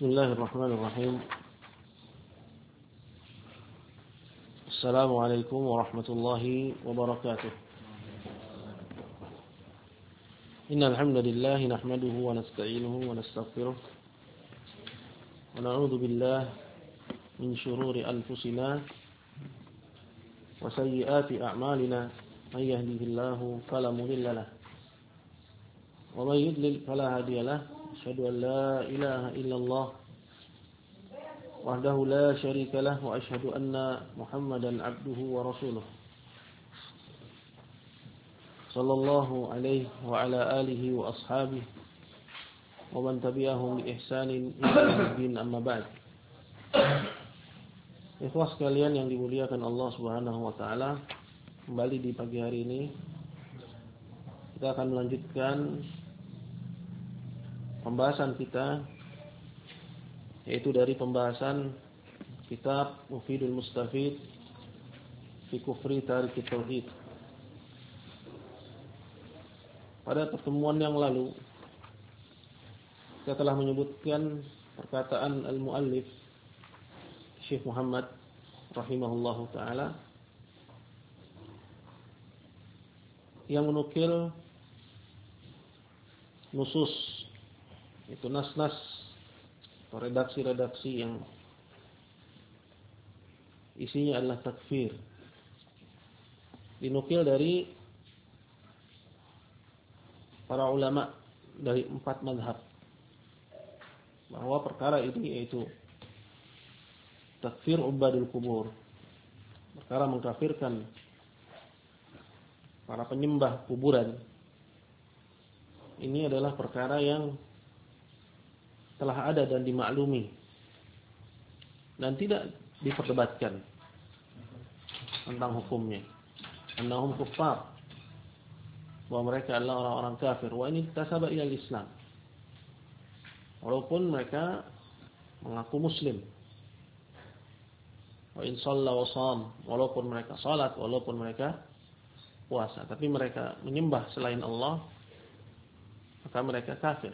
Bismillahirrahmanirrahim. Assalamualaikum warahmatullahi wabarakatuh. Innal hamdalillah nahmaduhu wa nasta'inuhu wa nastaghfiruh. Wa na'udzu billahi min shururi anfusina wa sayyiati a'malina. May yahdihillahu fala mudilla lahu wa may yudlil fala hadiya lahu. Asyhadu an la ilaha illallah wahdahu la syarika lah wa asyhadu anna Muhammadan abduhu wa rasuluh. Sallallahu alaihi wa ala alihi wa ashabihi wa man tabi'ahum bi ihsanin ila yaumil amma ba'd. Ikhwah sekalian yang dimuliakan Allah Subhanahu wa taala, kembali di pagi hari ini kita akan melanjutkan pembahasan kita, yaitu dari pembahasan kitab Mufidul Mustafid fi Kufri Tarikit Tauhid. Pada pertemuan yang lalu kita telah menyebutkan perkataan al-muallif Syekh Muhammad rahimahullahu taala yang menukil nusus, itu nas-nas atau redaksi-redaksi yang isinya adalah takfir, dinukil dari para ulama dari 4 mazhab bahwa perkara ini yaitu takfir ubadul kubur, perkara mengkafirkan para penyembah kuburan, ini adalah perkara yang telah ada dan dimaklumi dan tidak diperdebatkan tentang hukumnya. Annahum kuffar, bahwa mereka adalah orang-orang kafir. Wa ini tasaba ila Islam, walaupun mereka mengaku muslim. Wa in shalla wa sham, walaupun mereka salat, walaupun mereka puasa, tapi mereka menyembah selain Allah, maka mereka kafir.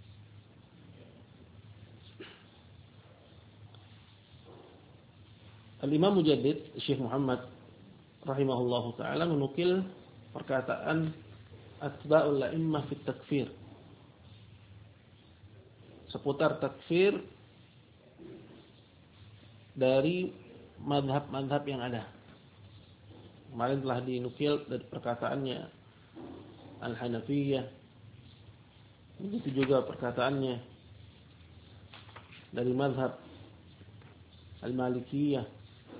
Al-Imam Mujaddid Syekh Muhammad rahimahullahu taala menukil perkataan atba'ul la'immah fit takfir, seputar takfir dari mazhab-mazhab yang ada. Kemarin telah dinukil dari perkataannya Al-Hanafiyah, begitu juga perkataannya dari mazhab Al-Malikiyah,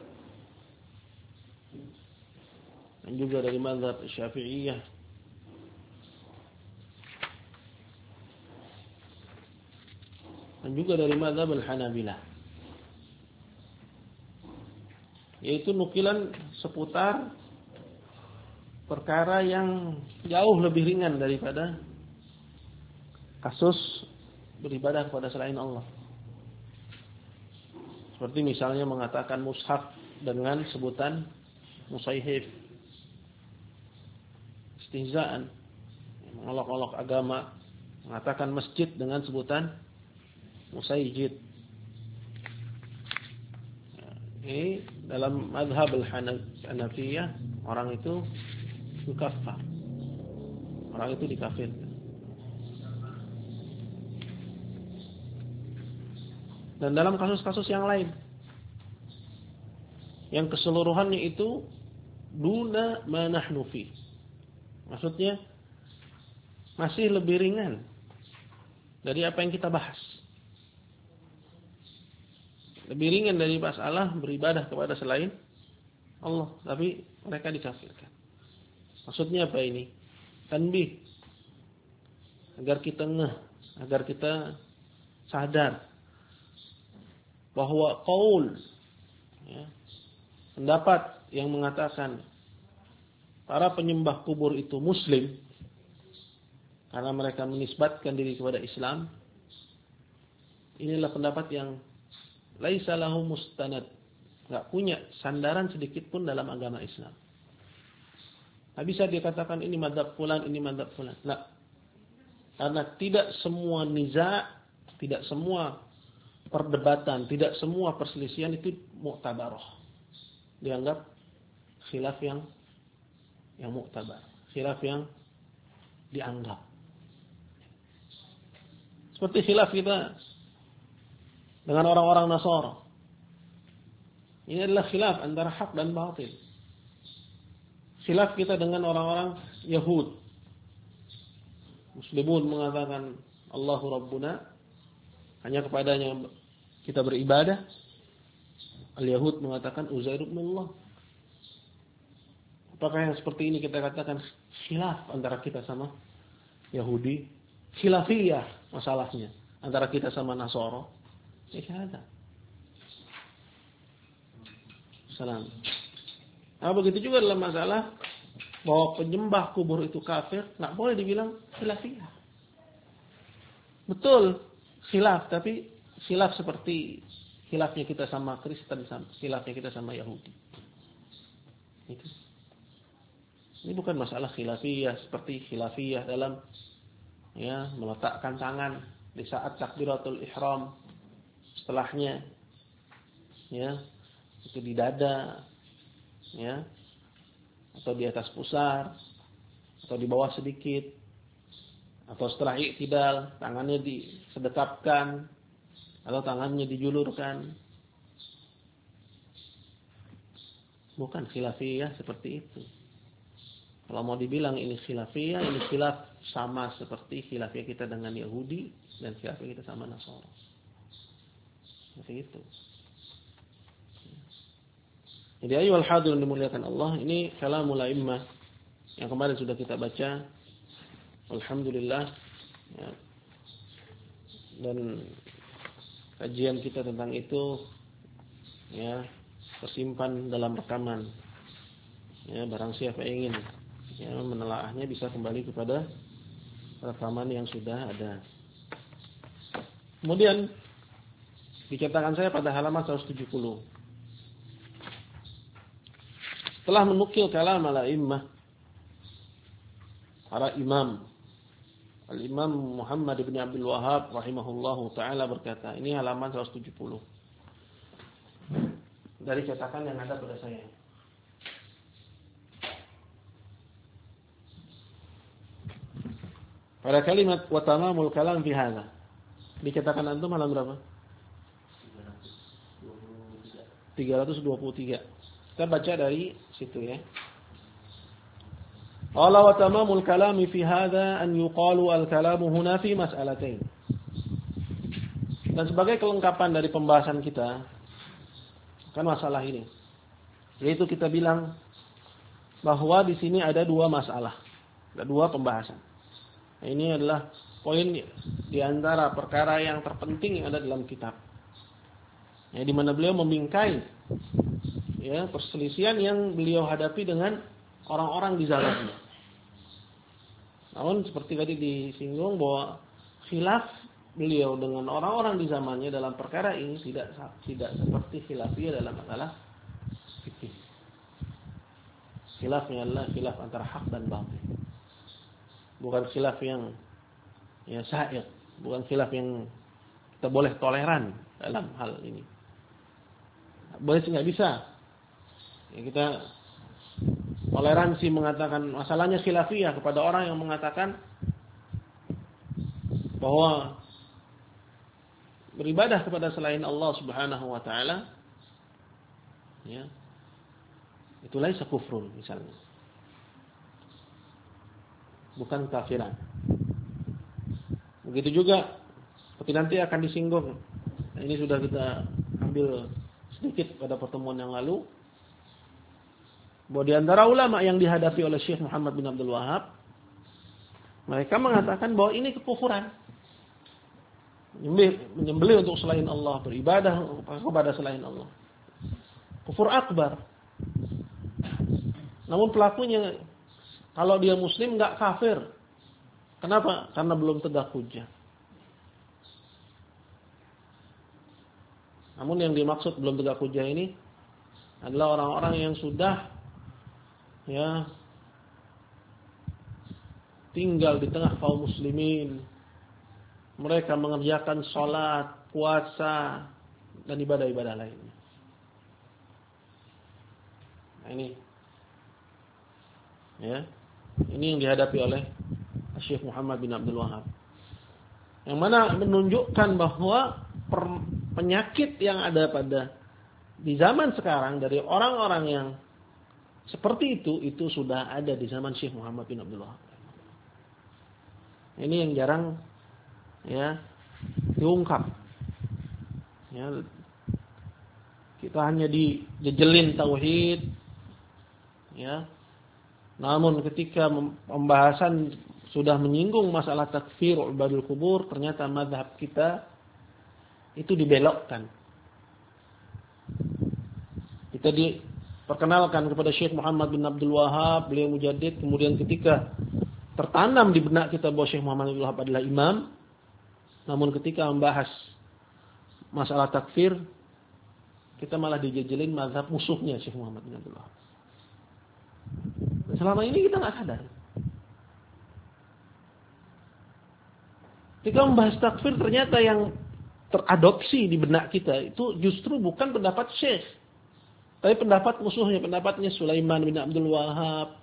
dan juga dari mazhab Syafi'iyah, dan juga dari mazhab Al-Hanabilah, yaitu nukilan seputar perkara yang jauh lebih ringan daripada kasus beribadah kepada selain Allah. Seperti misalnya mengatakan mushaf dengan sebutan musaihif, istihzaan, mengolok-olok agama, mengatakan masjid dengan sebutan musaijid. Ini dalam mazhab Al-Hanafiyah, orang itu kafir, orang itu dikafirkan. Dan dalam kasus-kasus yang lain, yang keseluruhannya itu duna ma nahnu fi, maksudnya masih lebih ringan dari apa yang kita bahas, lebih ringan dari masalah beribadah kepada selain Allah, tapi mereka dikafirkan. Maksudnya apa ini? Tanbih, agar kita ngeh, agar kita sadar bahwa qaul, pendapat yang mengatakan para penyembah kubur itu muslim karena mereka menisbatkan diri kepada Islam, inilah pendapat yang laisa lahu mustanad, enggak punya sandaran sedikit pun dalam agama Islam. Enggak bisa dikatakan ini mazhab fulan, ini mazhab fulan. Enggak. Karena tidak semua niza', tidak semua perdebatan, tidak semua perselisihan itu mu'tabarah. Dianggap khilaf yang mu'tabar, khilaf yang dianggap. Seperti khilaf kita dengan orang-orang Nasara. Ini adalah khilaf antara hak dan batil. Khilaf kita dengan orang-orang Yahud. Muslimun mengatakan Allahu Rabbuna, hanya kepadanya kita beribadah. Al-Yahud mengatakan Uzair ibn Allah. Apakah yang seperti ini kita katakan khilaf antara kita sama Yahudi? Khilafiyah masalahnya antara kita sama Nasara. Tidak ada. Salam. Nah, begitu juga dalam masalah bahwa penyembah kubur itu kafir, nggak boleh dibilang khilafiyah. Betul, khilaf, tapi khilaf seperti khilafnya kita sama Kristen, khilafnya kita sama Yahudi. Itu. Ini bukan masalah khilafiyah seperti khilafiyah dalam meletakkan tangan di saat takbiratul ihram, setelahnya itu di dada, atau di atas pusar, atau di bawah sedikit, atau setelah i'tidal tangannya disedekapkan atau tangannya dijulurkan. Bukan khilafiyah seperti itu. Kalau mau dibilang ini khilafiyah, ini khilaf sama seperti khilafiyah kita dengan Yahudi dan khilafiyah kita sama Nasara. Seperti itu. Jadi ayyuhal hadirin dimuliakan Allah, ini kalamul a'immah yang kemarin sudah kita baca. Alhamdulillah. Ya. Dan kajian kita tentang itu tersimpan dalam rekaman. Ya, barang siapa ingin menelaahnya bisa kembali kepada rekaman yang sudah ada. Kemudian dicetakan saya pada halaman 170. Telah menukil kalam al-a'immah, para imam. Al-Imam Muhammad bin Abdul Wahhab rahimahullahu ta'ala berkata, ini halaman 170. Dari cetakan yang ada pada saya. Pada kalimat wa tamamul kalam fi hadza. Dicetakan antum halaman berapa? 323. Kita baca dari situ ya. Qala wa tamamul kalami fi hadza an yuqalu al-kalamu huna fi mas'alatain. Dan sebagai kelengkapan dari pembahasan kita kan masalah ini. Yaitu kita bilang bahwa di sini ada dua masalah, ada dua pembahasan. Nah, ini adalah poin di antara perkara yang terpenting yang ada dalam kitab. Ya, di mana beliau membingkai perselisihan yang beliau hadapi dengan orang-orang di zamannya. Namun seperti tadi disinggung bahwa khilaf beliau dengan orang-orang di zamannya dalam perkara ini tidak seperti khilafiyah dalam masalah fikih. Khilafnya adalah khilaf antara hak dan batil. Bukan khilaf yang sa'ir, bukan khilaf yang kita boleh toleran dalam hal ini. Boleh sih nggak bisa. Ya, kita toleransi mengatakan masalahnya khilafiyah kepada orang yang mengatakan bahwa beribadah kepada selain Allah Subhanahu wa taala itu laisa kufrun misalnya. Bukan kafiran. Begitu juga seperti nanti akan disinggung. Nah, ini sudah kita ambil sedikit pada pertemuan yang lalu. Bahwa di antara ulama yang dihadapi oleh Syekh Muhammad bin Abdul Wahhab, mereka mengatakan bahwa ini kekufuran. Menyembelih untuk selain Allah, beribadah kepada selain Allah. Kufur akbar. Namun pelakunya kalau dia muslim enggak kafir. Kenapa? Karena belum tegak hujjah. Namun yang dimaksud belum tegak hujjah ini adalah orang-orang yang sudah tinggal di tengah kaum muslimin, mereka mengerjakan sholat, puasa, dan ibadah-ibadah lainnya. Nah ini, ya, ini yang dihadapi oleh Syekh Muhammad bin Abdul Wahab. Yang mana menunjukkan bahwa penyakit yang ada di zaman sekarang dari orang-orang yang seperti itu sudah ada di zaman Syekh Muhammad bin Abdul Wahab. Ini yang jarang ya diungkap. Ya, kita hanya dijejelin tauhid, ya. Namun ketika pembahasan sudah menyinggung masalah takfir ibadul kubur, ternyata mazhab kita itu dibelokkan. Kita diperkenalkan kepada Syekh Muhammad bin Abdul Wahab, beliau mujaddid, kemudian ketika tertanam di benak kita bahwa Syekh Muhammad bin Abdul Wahab adalah imam, namun ketika membahas masalah takfir, kita malah dijejelin mazhab musuhnya Syekh Muhammad bin Abdul Wahab. Selama ini kita nggak sadar. Ketika membahas takfir, ternyata yang teradopsi di benak kita itu justru bukan pendapat Syekh, tapi pendapat musuhnya, pendapatnya Sulaiman bin Abdul Wahab,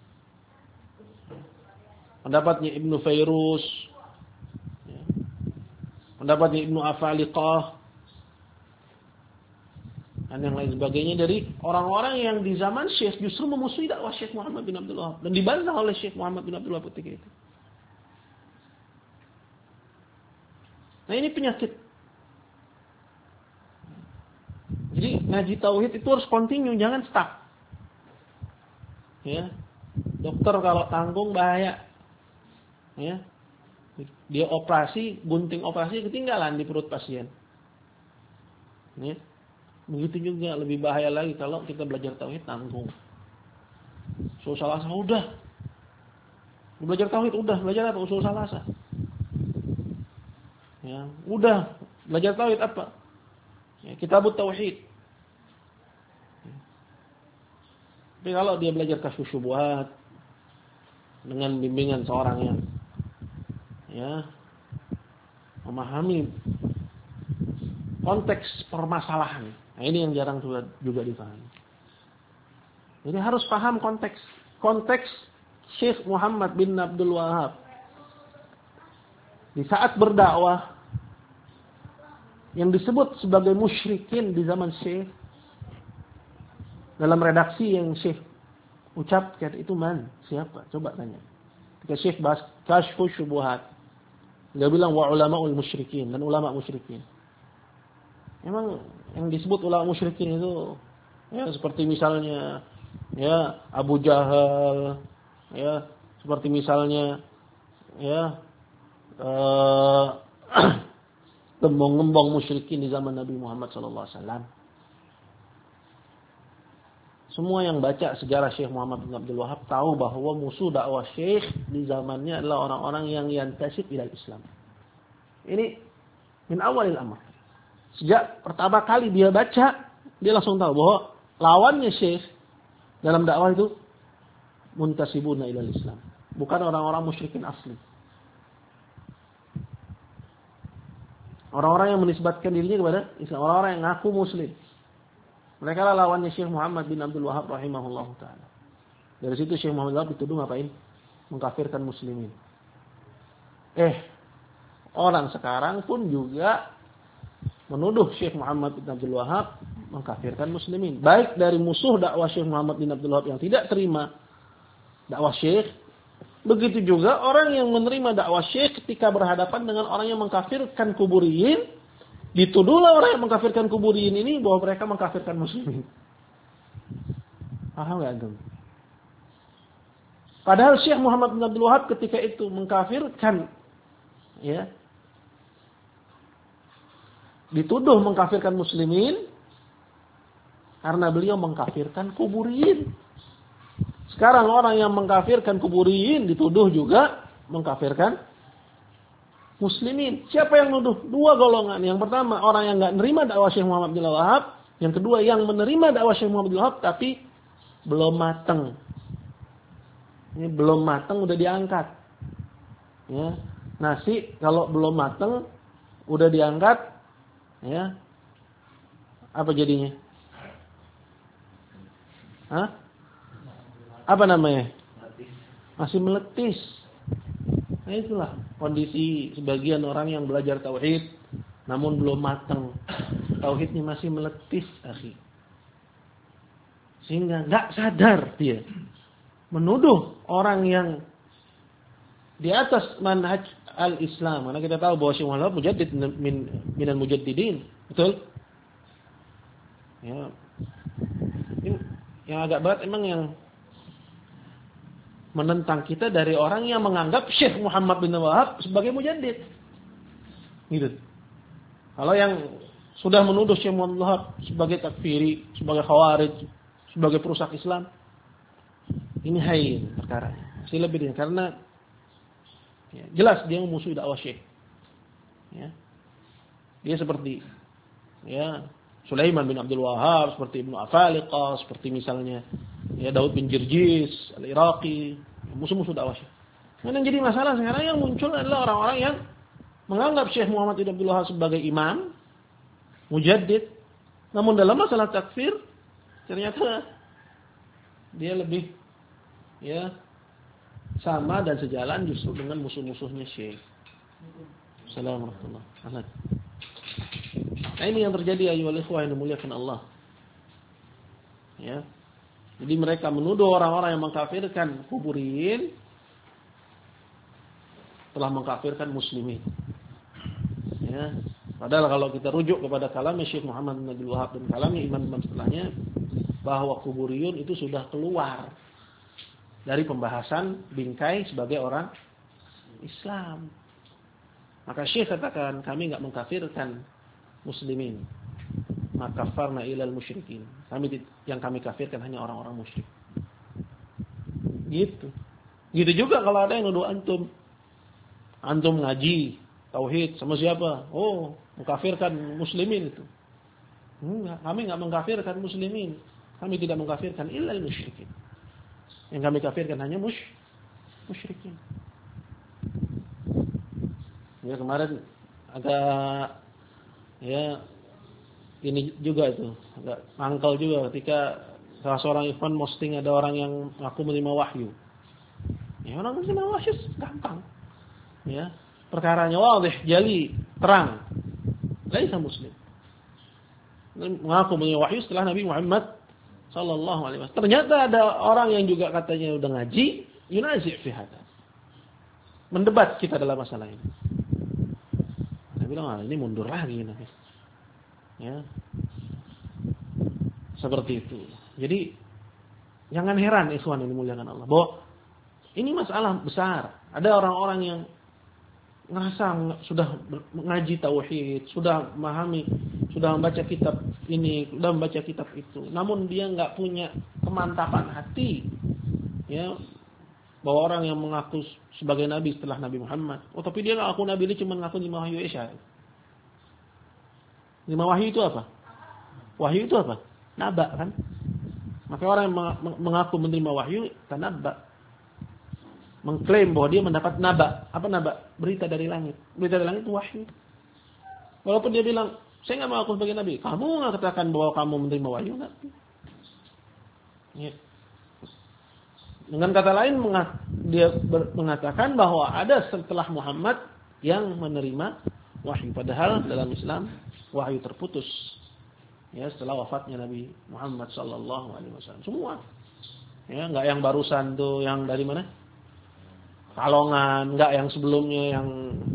pendapatnya Ibnu Fairuz, pendapatnya Ibnu Afaliqah, dan yang lain sebagainya dari orang-orang yang di zaman Syekh justru memusuhi dakwah Syekh Muhammad bin Abdul Wahab dan dibantah oleh Syekh Muhammad bin Abdul Wahab ketika itu. Nah ini penyakit. Jadi ngaji tauhid itu harus continue, jangan stuck. Ya. Dokter kalau tanggung bahaya. Ya. Dia operasi, gunting operasi ketinggalan di perut pasien. Ya. Begitu juga lebih bahaya lagi kalau kita belajar tauhid tanggung. Usul salasa udah. Belajar tauhid udah, belajar apa? Usul salasa. Ya, udah belajar tauhid apa? Ya, kitabut tauhid. Tapi kalau dia belajar kasus syubhat dengan bimbingan seorang yang ya memahami konteks permasalahan. Nah, ini yang jarang juga dipahami. Jadi harus paham konteks Syekh Muhammad bin Abdul Wahab di saat berdakwah yang disebut sebagai musyrikin di zaman Syekh. Dalam redaksi yang Syekh ucapkan itu siapa? Coba tanya. Ketika Syekh bahas Kasyfus Syubuhat, dia bilang wa ulamaul musyrikin, dan ulama musyrikin. Memang yang disebut ulama musyrikin itu ya seperti misalnya ya Abu Jahal, ya seperti misalnya ya gembong-gembong musyrikin di zaman Nabi Muhammad SAW. Semua yang baca sejarah Syekh Muhammad bin Abdul Wahab tahu bahwa musuh dakwah Syekh di zamannya adalah orang-orang yang yantasib ilal Islam. Ini min awalil amr. Sejak pertama kali dia baca, dia langsung tahu bahwa lawannya Syekh dalam dakwah itu muntasibuna ilal Islam, bukan orang-orang musyrikin asli. Orang-orang yang menisbatkan dirinya kepada Islam, orang-orang yang ngaku muslim. Mereka lah lawannya Syekh Muhammad bin Abdul Wahab rahimahullah ta'ala. Dari situ Syekh Muhammad bin Abdul Wahab dituduh ngapain? Mengkafirkan muslimin. Orang sekarang pun juga menuduh Syekh Muhammad bin Abdul Wahab mengkafirkan muslimin. Baik dari musuh dakwah Syekh Muhammad bin Abdul Wahab yang tidak terima dakwah Syekh, begitu juga orang yang menerima dakwah Syekh ketika berhadapan dengan orang yang mengkafirkan kuburiyin, dituduhlah orang yang mengkafirkan kuburiyin ini bahwa mereka mengkafirkan muslimin. Paham enggak antum? Padahal Syekh Muhammad bin Abdul Wahab ketika itu mengkafirkan, ya, dituduh mengkafirkan muslimin karena beliau mengkafirkan kuburiyin. Sekarang orang yang mengkafirkan kuburiyin dituduh juga mengkafirkan muslimin. Siapa yang nuduh? Dua golongan. Yang pertama orang yang enggak menerima dakwah Syekh Muhammad bin Abdul Wahab. Yang kedua yang menerima dakwah Syekh Muhammad bin Abdul Wahab tapi belum matang. Ini belum matang udah diangkat. Ya. Nasi kalau belum mateng udah diangkat, ya. Apa jadinya? Hah? Apa namanya? Masih meletis. Nah itulah kondisi sebagian orang yang belajar tauhid namun belum matang. Tauhidnya masih meletis, akhi. Sehingga enggak sadar dia menuduh orang yang di atas manhaj al-Islam. Karena kita tahu bahwa Syekh Muhammad mujaddid minal mujaddidin. Betul? Ya. Yang agak berat emang yang menentang kita dari orang yang menganggap Syekh Muhammad bin Wahab sebagai mujaddid. Gitu. Kalau yang sudah menuduh Syekh Muhammad bin Wahab sebagai takfiri, sebagai khawarij, sebagai perusak Islam, ini hain perkaranya. Masih lebih dia karena ya, jelas dia memusuhi dakwah Syekh. Ya. Dia seperti ya Sulaiman bin Abdul Wahhab, seperti Ibnu Afaliqah, seperti misalnya ya Daud bin Jirjis al-Iraqi, musuh-musuh dakwah Syekh. Yang jadi masalah sekarang yang muncul adalah orang-orang yang menganggap Syekh Muhammad bin Abdul Wahhab sebagai imam, mujaddid, namun dalam masalah takfir ternyata dia lebih ya sama dan sejalan justru dengan musuh-musuhnya Syekh. Assalamualaikum warahmatullahi wabarakatuh. Nah ini yang terjadi ayyuhal ikhwah yang dimuliakan Allah. Ya. Jadi mereka menuduh orang-orang yang mengkafirkan kuburin telah mengkafirkan muslimin. Ya. Padahal kalau kita rujuk kepada kalamnya Syekh Muhammad bin Abdul Wahhab dan kalamnya imam-imam setelahnya bahwa kuburiyun itu sudah keluar dari pembahasan bingkai sebagai orang Islam. Maka Syekh katakan kami enggak mengkafirkan muslimin. Maka kafarna ilal musyrikin. Yang kami kafirkan hanya orang-orang musyrik. Gitu. Gitu juga kalau ada yang nuduh antum. Antum ngaji tauhid sama siapa? Oh, mengkafirkan muslimin itu. Enggak, kami enggak mengkafirkan muslimin. Kami tidak mengkafirkan illal musyrikin. Yang kami kafirkan hanya musyrikin. Ya kemarin agak ya ini juga itu agak mangkal juga ketika salah seorang ikhwan posting ada orang yang ngaku menerima wahyu. Ya orang menerima wahyu gampang. Ya, perkaranya wadih, jali, terang. Laisa muslim. Mengaku menerima wahyu setelah Nabi Muhammad sallallahu alaihi wasallam. Ternyata ada orang yang juga katanya udah ngaji, yunazi' fi hada. Mendebat kita dalam masalah ini. Nabi bilang, ini mundur lagi Nabi. Ya. Seperti itu. Jadi jangan heran ikhwan yang dimuliakan Allah bahwa ini masalah besar. Ada orang-orang yang ngerasa sudah mengaji tauhid, sudah memahami, sudah membaca kitab ini, sudah membaca kitab itu. Namun dia enggak punya kemantapan hati. Ya. Bahwa orang yang mengaku sebagai nabi setelah Nabi Muhammad. Oh, tapi dia enggak ngaku nabi, dia cuma ngaku 5 wahyu Isya. 5 wahyu itu apa? Wahyu itu apa? Naba kan? Maka orang yang mengaku menerima wahyu, tanabba. Mengklaim bahwa dia mendapat naba. Apa naba? Berita dari langit. Berita dari langit itu wahyu. Walaupun dia bilang, saya enggak mengaku sebagai nabi. Kamu enggak katakan bahwa kamu menerima wahyu enggak? Ya. Dengan kata lain dia mengatakan bahwa ada setelah Muhammad yang menerima wahyu. Padahal dalam Islam wahyu terputus. Ya, setelah wafatnya Nabi Muhammad sallallahu alaihi wasallam. Semua. Ya, enggak yang barusan tuh yang dari mana? Kalongan, enggak yang sebelumnya yang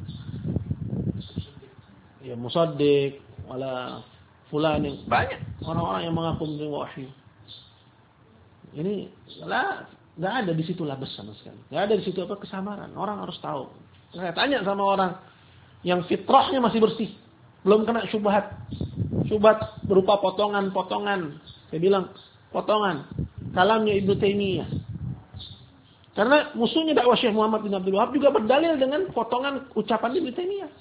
ya musaddiq wala fulan yang banyak orang-orang yang mengaku menerima wahyu. Ini enggak ada di situ labes sama sekali. Enggak ada di situ apa kesamaran. Orang harus tahu. Saya tanya sama orang yang fitrahnya masih bersih, belum kena syubhat. Syubhat berupa potongan-potongan. Saya bilang potongan kalamnya Ibnu Taimiyah. Karena musuhnya dakwah Syekh Muhammad bin Abdul Wahhab juga berdalil dengan potongan ucapan Ibnu Taimiyah.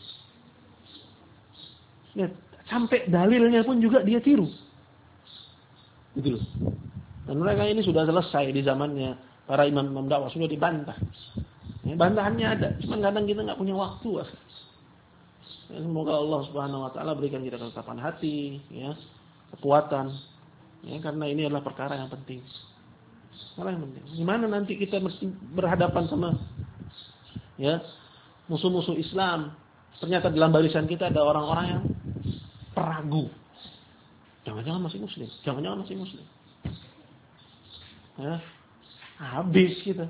Ya, sampai dalilnya pun juga dia tiru. Gitu loh. Dan mereka ini sudah selesai di zamannya para imam-imam dakwah, sudah dibantah. Ya, bantahannya ada, cuma kadang kita nggak punya waktu. Ya, semoga Allah Subhanahu Wa Taala berikan kita ketetapan hati, ya, kekuatan, ya, karena ini adalah perkara yang penting. Perkara yang penting. Gimana nanti kita berhadapan sama, ya, musuh-musuh Islam? Ternyata dalam barisan kita ada orang-orang yang peragu. Jangan-jangan masih Muslim, jangan-jangan masih Muslim. Ya, habis kita.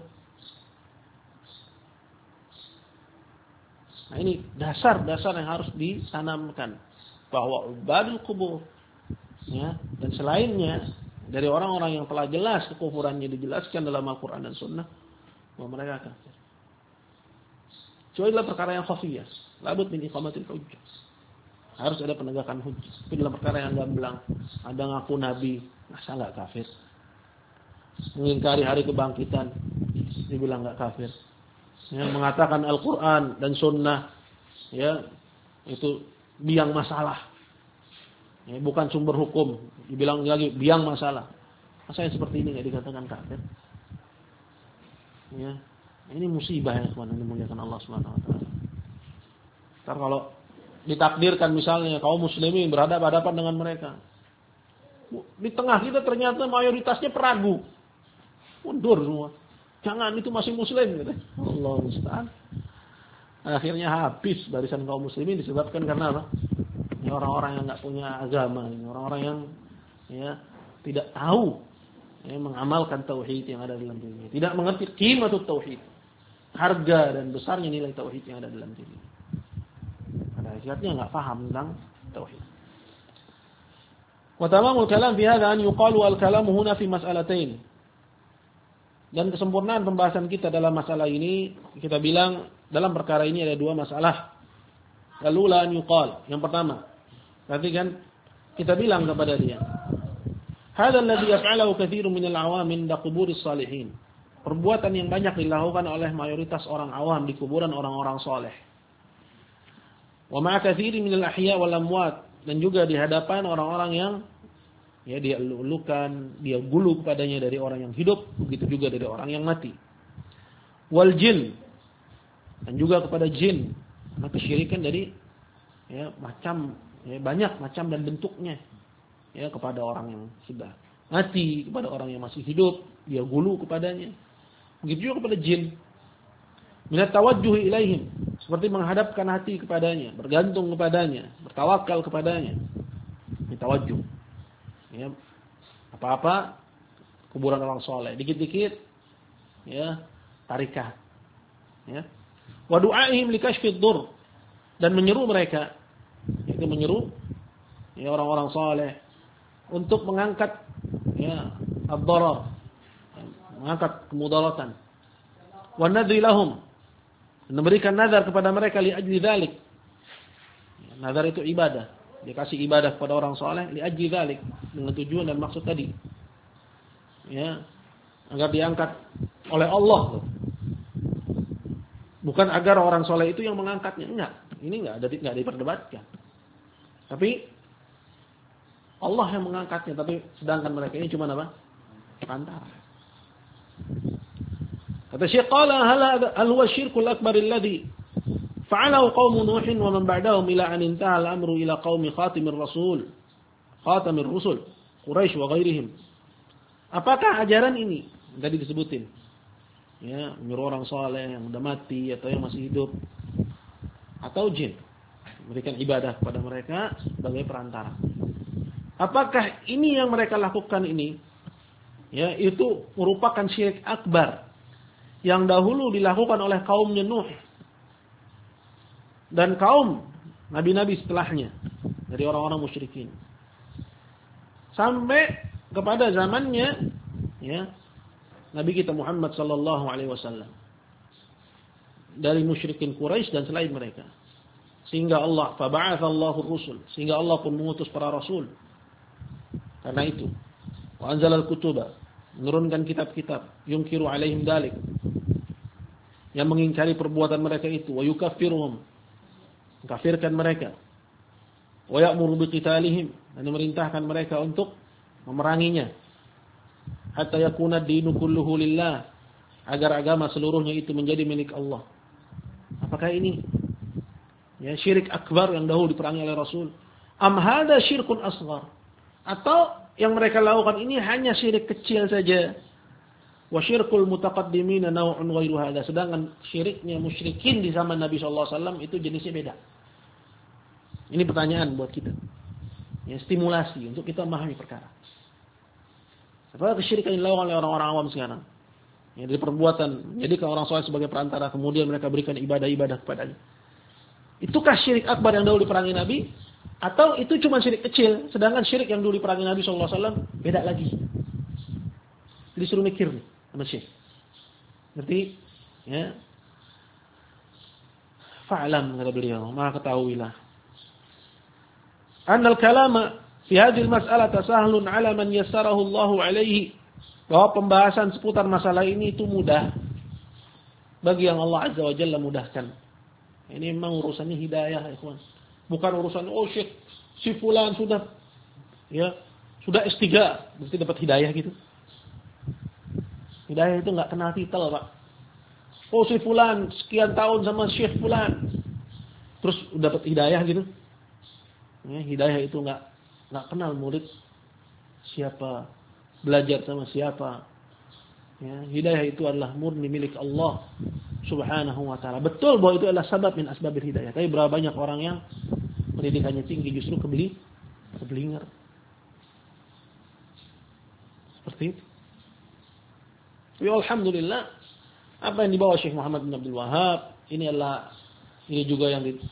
Nah, ini dasar-dasar yang harus ditanamkan, bahwa ubadul kubur, ya, dan selainnya dari orang-orang yang telah jelas kekufurannya dijelaskan dalam Al-Quran dan Sunnah, bahwa mereka kafir. Kecuali dalam perkara yang khafiyah, labud min iqamatil hujjah. Harus ada penegakan hujjah. Tapi dalam perkara yang gamblang, ada ngaku nabi, masa enggak kafir? Mengingkari hari kebangkitan, dibilang enggak kafir. Ya, mengatakan Al-Quran dan Sunnah, ya, itu biang masalah, ya, bukan sumber hukum, dibilang lagi biang masalah. Masa yang seperti ini nggak dikatakan kafir? Ya, ini musibah yang dimuliakan Allah Subhanahu Wa Taala. Ntar kalau ditakdirkan misalnya kaum muslimin berhadapan dengan mereka, di tengah kita ternyata mayoritasnya peragu, mundur semua. Jangan, itu masih muslim gitu. Allah musta'an. Akhirnya habis barisan kaum muslimin disebabkan karena apa? Ya, orang-orang yang enggak punya agama, orang-orang yang, ya, tidak tahu, ya, mengamalkan tauhid yang ada dalam dirinya. Tidak mengerti qimatut tauhid. Harga dan besarnya nilai tauhid yang ada dalam dirinya. Pada akhirnya enggak paham tentang tauhid. Wa tamamul kalam fi hadha an yuqalu al-kalamu huna fi mas'alatain. Dan kesempurnaan pembahasan kita dalam masalah ini, kita bilang dalam perkara ini ada dua masalah. Lalu la an yuqal. Yang pertama, perhatikan, kita bilang kepada dia, hadzal ladzi yaf'aluhu katsirun minal 'awam 'inda quburis salihin. Perbuatan yang banyak dilakukan oleh mayoritas orang awam di kuburan orang-orang saleh. Wa ma'a katsirin minal ahya' wal amwat, dan juga di hadapan orang-orang yang, ya, dia elu-elukan, dia gulu kepadanya dari orang yang hidup, begitu juga dari orang yang mati. Wal jin, dan juga kepada jin. Karena kesyirikan dari, ya, macam, ya, banyak macam dan bentuknya, ya, kepada orang yang sudah mati, kepada orang yang masih hidup, dia gulu kepadanya. Begitu juga kepada jin. Minat tawajjuhi ilaihim, seperti menghadapkan hati kepadanya, bergantung kepadanya, bertawakal kepadanya. Ini tawajjuh. Ya, apa-apa kuburan orang soleh, dikit-dikit, ya, tarikah, ya. Wa du'aihim likashfid dur, dan menyeru mereka, itu menyeru, ya, orang-orang soleh untuk mengangkat, ya, ad-darar, mengangkat kemudaratan. Wa nadri lahum, memberikan nazar kepada mereka li ajli dzalik. Nazar itu ibadah. Dia kasih ibadah kepada orang soleh li ajli dzalik, dengan tujuan dan maksud tadi, ya, agar diangkat oleh Allah, bukan agar orang soleh itu yang mengangkatnya. Enggak, ini enggak diperdebatkan. Tapi Allah yang mengangkatnya, tapi sedangkan mereka ini cuma apa? Perantara. Kata Syekh, qala hal huwa syirkul akbar alladhi fa'alahu qaum Nuh wa man ba'dahum ila an intaha al-amru ila qaumi khatamir rusul Quraisy wa ghairihim. Apakah ajaran ini tadi disebutin, ya, menyuruh orang saleh yang sudah mati atau yang masih hidup atau jin, memberikan ibadah kepada mereka sebagai perantara? Apakah ini yang mereka lakukan ini, ya, itu merupakan syirik akbar yang dahulu dilakukan oleh kaumnya Nuh dan kaum nabi-nabi setelahnya dari orang-orang musyrikin, sampai kepada zamannya, ya, Nabi kita Muhammad sallallahu alaihi wasallam, dari musyrikin Quraisy dan selain mereka, sehingga Allah faba'atsallahu rusul, sehingga Allah pun mengutus para rasul. Karena itu, wa anzalal kutuba, menurunkan kitab-kitab, yunkiru alaihim dalik, yang mengingkari perbuatan mereka itu, wa yukaffiruhum, mengkafirkan mereka, wa ya'muru biqitalihim, dan memerintahkan mereka untuk memeranginya, hatta yakuna ad-dinu kulluhu lillah, agar agama seluruhnya itu menjadi milik Allah. Apakah ini ya syirik akbar yang dahulu diperangi oleh Rasul? Am hada syirkun asghar? Atau yang mereka lakukan ini hanya syirik kecil saja? Wa syirkul mutaqaddimin naw'un ghairu hada. Sedangkan syiriknya musyrikin di zaman Nabi sallallahu alaihi wasallam itu jenisnya beda. Ini pertanyaan buat kita. Ya, stimulasi untuk kita memahami perkara. Apa kesyirikan yang dilakukan oleh orang-orang awam sekarang? Ya, dari perbuatan. Jadi kalau orang soleh sebagai perantara, kemudian mereka berikan ibadah-ibadah kepadanya. Itukah syirik akbar yang dahulu diperangi Nabi? Atau itu cuma syirik kecil, sedangkan syirik yang dulu diperangi Nabi SAW beda lagi. Jadi suruh mikir nih sama Syekh. Ngerti? Ya. Fa'lam kata beliau, maka ketahuilah. Annal kalama fi hadhihi al-mas'alah sahlun 'ala man yassarahu Allahu 'alaihi. Bahwa pembahasan seputar masalah ini itu mudah bagi yang Allah Azza wa Jalla mudahkan. Ini memang urusannya hidayah, ikhwan. Bukan urusan Syekh si fulan sudah S3 berarti dapat hidayah gitu. Hidayah itu enggak kenal titel, Pak. Si fulan sekian tahun sama Syekh fulan terus dapat hidayah gitu. Ya, hidayah itu enggak kenal murid siapa, belajar sama siapa. Ya, hidayah itu adalah murni milik Allah Subhanahu wa ta'ala. Betul bahwa itu adalah sebab min asbabil hidayah. Tapi berapa banyak orang yang pendidikannya tinggi justru keblinger. Seperti itu. Tapi alhamdulillah apa yang dibawa Syekh Muhammad bin Abdul Wahhab ini juga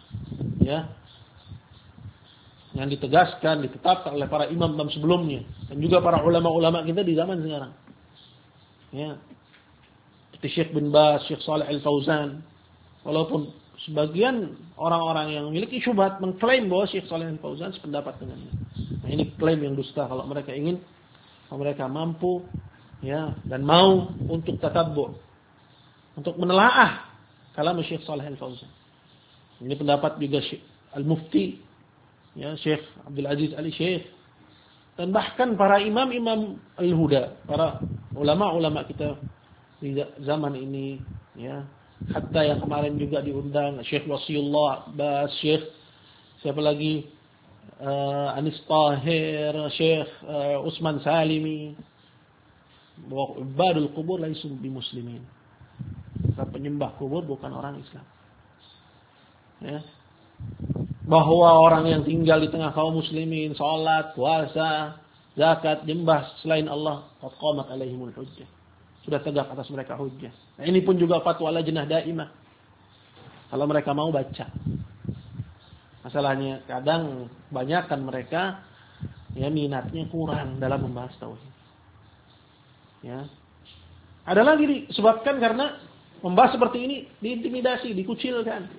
yang ditegaskan, ditetapkan oleh para imam sebelumnya dan juga para ulama-ulama kita di zaman sekarang. Ya. Seperti Syekh bin Baz, Syekh Shalih Al-Fauzan. Walaupun sebagian orang-orang yang memiliki syubhat mengklaim bahwa Syekh Shalih Al-Fauzan sependapat dengannya. Nah, ini klaim yang dusta kalau mereka mampu ya dan mau untuk tatabbu', untuk menelaah kalam Syekh Shalih Al-Fauzan. Ini pendapat juga Syekh Al-Mufti, ya Syekh Abdul Aziz Ali Syekh, dan bahkan para imam-imam al-huda, para ulama-ulama kita di zaman ini, ya, hatta yang kemarin juga diundang Syekh Wasiullah Bas, Syekh siapa lagi, Anis Tahir, Syekh Usman Salimi, bahwa ibadul kubur laisu bimuslimin. Penyembah kubur bukan orang Islam. Ya. Bahwa orang yang tinggal di tengah kaum muslimin, salat, puasa, zakat, nyembah selain Allah, qad qamat alaihimul hujjah. Sudah tegak atas mereka hujjah. Nah, ini pun juga fatwa Lajnah Daimah. Kalau mereka mau baca. Masalahnya kadang kebanyakan mereka ya minatnya kurang dalam membahas tauhid. Ya. Ada lagi disebabkan karena membahas seperti ini diintimidasi, dikucilkan.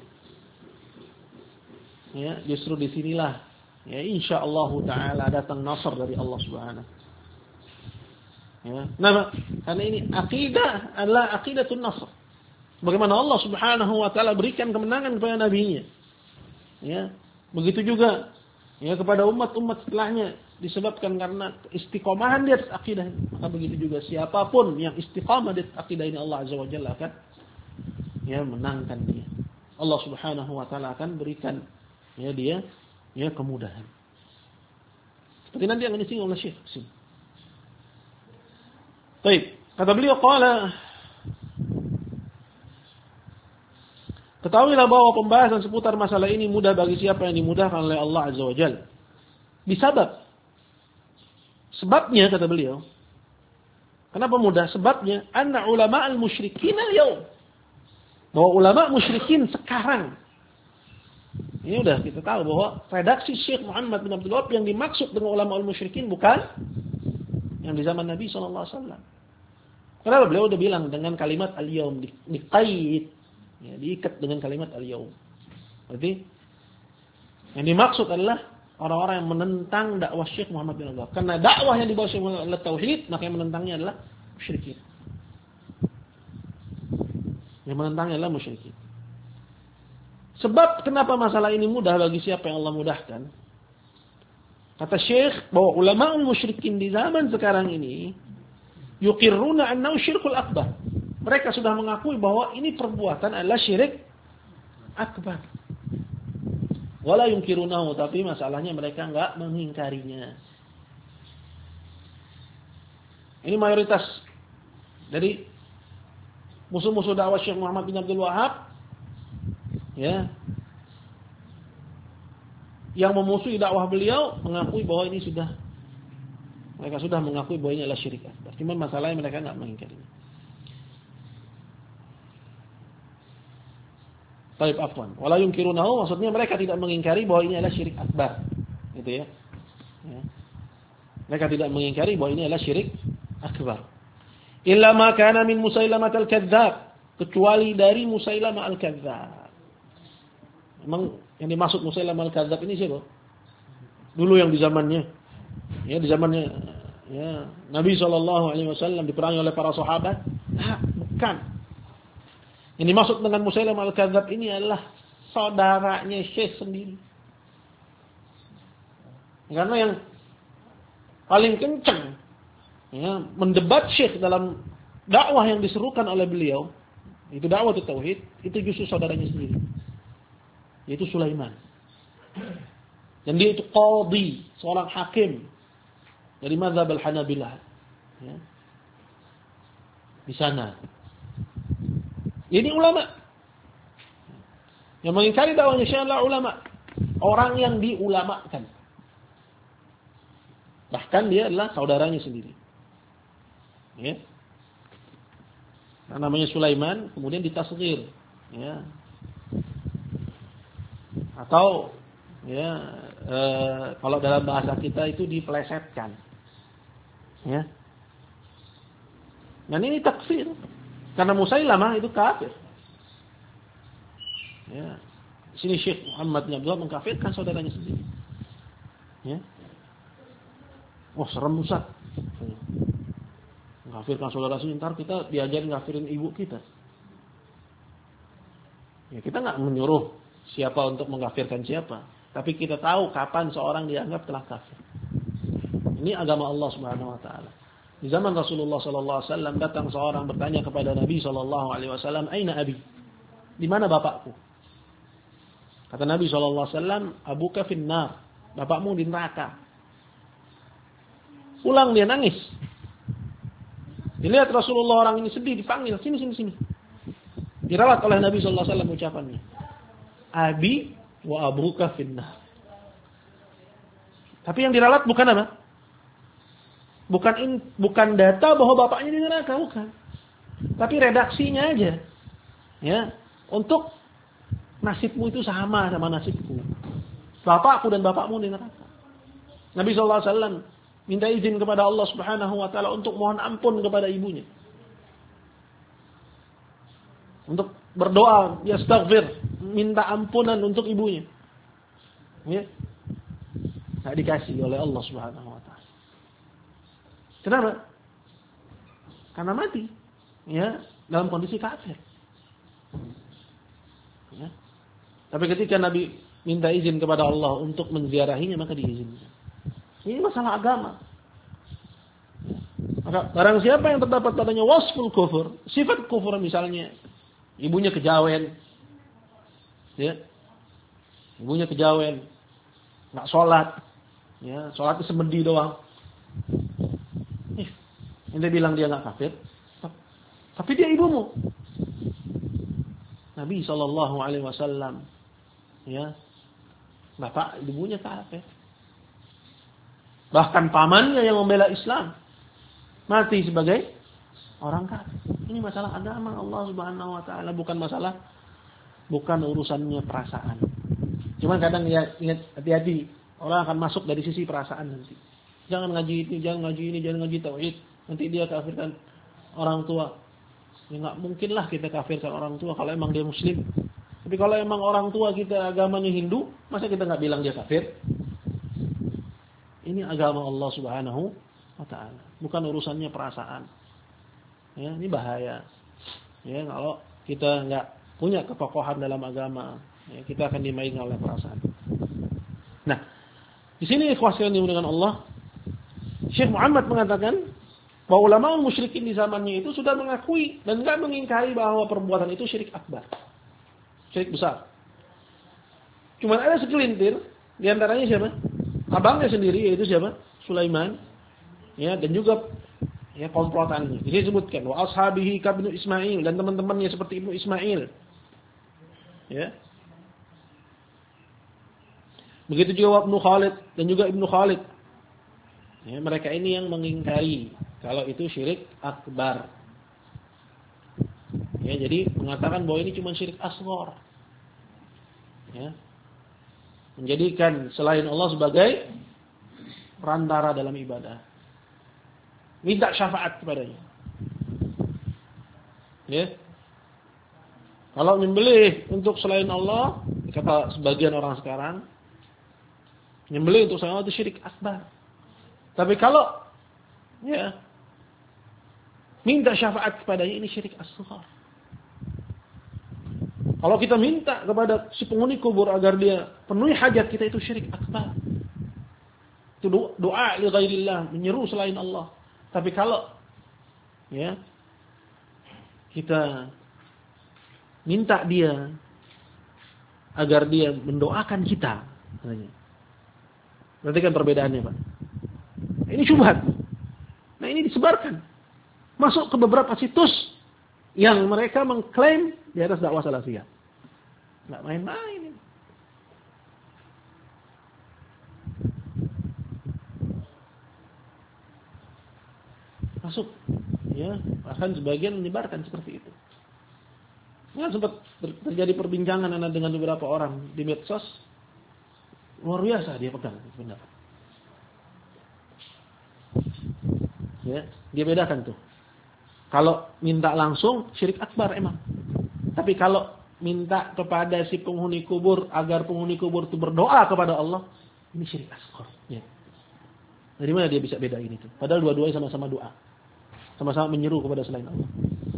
Ya, justru disinilah ya insyaallah taala datang nasr dari Allah Subhanahu. Ya. Nah, karena ini akidah adalah aqidatun nasr. Bagaimana Allah Subhanahu wa taala berikan kemenangan kepada nabinya. Ya. Begitu juga ya kepada umat-umat setelahnya disebabkan karena istiqomahan di atas akidah ini. Maka begitu juga siapapun yang istiqamah di atas akidah ini Allah Azza wa Jalla akan ya menangkan dia. Allah Subhanahu wa taala akan berikan ya dia kemudahan. Seperti nanti yang disinggung oleh Syekh. Baik, kata beliau qala, ketahuilah bahwa pembahasan seputar masalah ini mudah bagi siapa yang dimudahkan oleh Allah Azza wa Jalla. Sebabnya kata beliau, kenapa mudah? Sebabnya anna ulama al-musyrikin al-yawm. Bahwa ulama musyrikin sekarang, ini udah kita tahu bahwa redaksi Syekh Muhammad bin Abdul Wahhab yang dimaksud dengan ulama al-musyrikin bukan yang di zaman Nabi SAW. Kenapa beliau udah bilang dengan kalimat al-yawm, diqaid, ya, diikat dengan kalimat al-yawm. Berarti yang dimaksud adalah orang-orang yang menentang dakwah Syekh Muhammad bin Abdul Wahhab. Karena dakwah yang dibawa Syekh Muhammad adalah tauhid, maka yang menentangnya adalah musyrikin. Yang menentangnya adalah musyrikin. Sebab kenapa masalah ini mudah bagi siapa yang Allah mudahkan? Kata Syekh bahwa ulama musyrikin di zaman sekarang ini yuqirruna annahu syirkul akbar. mereka sudah mengakui bahwa ini perbuatan adalah syirik akbar. Wala yunkirunahu, tapi masalahnya mereka enggak mengingkarinya. Ini mayoritas dari musuh-musuh dakwah Syekh Muhammad bin Abdul Wahhab, ya, yang memusuhi dakwah beliau mengakui bahwa ini mereka sudah mengakui bahwa ini adalah syirik akbar. Cuma masalahnya mereka enggak mengingkarinya. Taib afwan. Wala yunkirunahu, maksudnya mereka tidak mengingkari bahwa ini adalah syirik akbar. Gitu ya. Ya. Mereka tidak mengingkari bahwa ini adalah syirik akbar. Illa ma kana min Musailamah al-Kadzdzab, kecuali dari Musailamah al-Kadzdzab. Memang yang dimaksud Musailamah al-Kadzdzab ini siapa? Dulu yang di zamannya. Ya, di zamannya ya, Nabi SAW diperangi oleh para sahabat. Bukan. Yang dimaksud dengan Musailamah al-Kadzdzab ini adalah saudaranya Syekh sendiri. Karena yang paling kencang ya, mendebat Syekh dalam dakwah yang diserukan oleh beliau, itu dakwah tauhid, itu justru saudaranya sendiri, yaitu Sulaiman. Dan dia itu qadhi, seorang hakim dari mazhab al-Hanabilah ya, di sana. Ini ulama yang mengingkari dakwahnya Syekh adalah ulama, orang yang diulamakan. Bahkan dia adalah saudaranya sendiri. Ya. Nah, namanya Sulaiman, kemudian ditasghir, ya. Atau ya kalau dalam bahasa kita itu dipelesetkan. Ya. Dan ini takfir. Karena Musailamah itu kafir. Ya. Sini Syekh Muhammad bin Abdul Wahhab mengkafirkan saudaranya sendiri. Ya. Oh, serem Ustaz. Mengkafirkan saudara sendiri, ntar kita diajarin ngafirin ibu kita. Ya, kita enggak menyuruh siapa untuk mengkafirkan siapa, tapi kita tahu kapan seorang dianggap telah kafir. Ini agama Allah Subhanahu wa taala. Di zaman Rasulullah sallallahu alaihi wasallam datang seorang bertanya kepada Nabi sallallahu alaihi wasallam, "Aina abi?" Di mana bapakku? Kata Nabi sallallahu alaihi wasallam, "Abuka finnar." Bapakmu di neraka. Pulang dia nangis. Dilihat Rasulullah, orang ini sedih, dipanggil, sini. Diralat oleh Nabi sallallahu alaihi wasallam ucapannya. Abi wa abuka finnar. Tapi yang diralat bukan apa? Bukan data bahwa bapaknya di neraka, bukan. Tapi redaksinya aja. Ya, untuk nasibmu itu sama nasibku. Bapakku dan bapakmu di neraka. Nabi sallallahu alaihi wasallam minta izin kepada Allah Subhanahu wa taala untuk mohon ampun kepada ibunya. Untuk berdoa, yastaghfir, minta ampunan untuk ibunya. Ya. Enggak dikasih oleh Allah Subhanahu wa taala. Kenapa? Karena mati. Ya, dalam kondisi kafir. Ya. Tapi ketika Nabi minta izin kepada Allah untuk menziarahinya, maka diizinkan. Ini masalah agama. Maka barang siapa yang terdapat padanya wasful kufur, sifat kufur misalnya, ibunya kejawen, ya, ibunya kejawen, nggak sholat, ya, sholatnya semedi doang. Ente bilang dia nggak kafir, tapi dia ibumu. Nabi Shallallahu Alaihi Wasallam, ya, bapak ibunya kafir. Bahkan pamannya yang membela Islam mati sebagai orang kafir. Ini masalah agama Allah Subhanahu Wa Taala, bukan urusannya perasaan. Cuman kadang ya ingat, hati-hati, orang akan masuk dari sisi perasaan nanti. Jangan ngaji ini, jangan ngaji tauhid. Nanti dia kafirkan orang tua. Ya nggak mungkin lah kita kafirkan orang tua kalau emang dia muslim. Tapi kalau emang orang tua kita agamanya Hindu, masa kita nggak bilang dia kafir? Ini agama Allah Subhanahu wa taala, bukan urusannya perasaan. Ya, ini bahaya. Ya, kalau kita nggak punya kekokohan dalam agama, ya, kita akan dimainkan oleh perasaan. Nah, di sini ikhwas yang dimuliakan Allah, Syekh Muhammad mengatakan, Bahwa ulama musyrikin di zamannya itu sudah mengakui dan enggak mengingkari bahwa perbuatan itu syirik akbar. Syirik besar. Cuma ada segelintir, di antaranya siapa? Abangnya sendiri, yaitu siapa? Sulaiman. Ya, dan juga ya komplotannya. Jadi disebutkan wa ashabihi kabnu Ismail, dan teman-temannya seperti Ibnu Ismail. Ya. Begitu juga Ibnu Khalid dan juga Ibnu Khalid. Ya, mereka ini yang mengingkari kalau itu syirik akbar. Ya, jadi mengatakan bahwa ini cuma syirik asghar. Ya. Menjadikan selain Allah sebagai perantara dalam ibadah. Minta syafaat kepadanya. Ya. Kalau menyembelih untuk selain Allah, kata sebagian orang sekarang, menyembelih untuk selain Allah itu syirik akbar. Tapi kalau ya minta syafaat kepadanya, ini syirik asghar. Kalau kita minta kepada si penghuni kubur agar dia penuhi hajat kita, itu syirik akbar. Itu doa li ghairillah, menyeru selain Allah. Tapi kalau ya kita minta dia agar dia mendoakan kita, berarti kan perbedaannya, Pak. Ini syubhat. Nah, ini disebarkan. Masuk ke beberapa situs yang mereka mengklaim di atas dakwah salafiyah. Enggak main-main ini. Masuk. Ya, bahkan sebagian menyebarkan seperti itu. Ya, sempat terjadi perbincangan anak dengan beberapa orang di medsos. Luar biasa dia pegang, benar. Ya, dia bedakan tuh. Kalau minta langsung syirik akbar emang. Tapi kalau minta kepada si penghuni kubur agar penghuni kubur itu berdoa kepada Allah, ini syirik asghar. Ya. Dari mana dia bisa bedain itu? Padahal dua-duanya sama-sama doa. Sama-sama menyeru kepada selain Allah.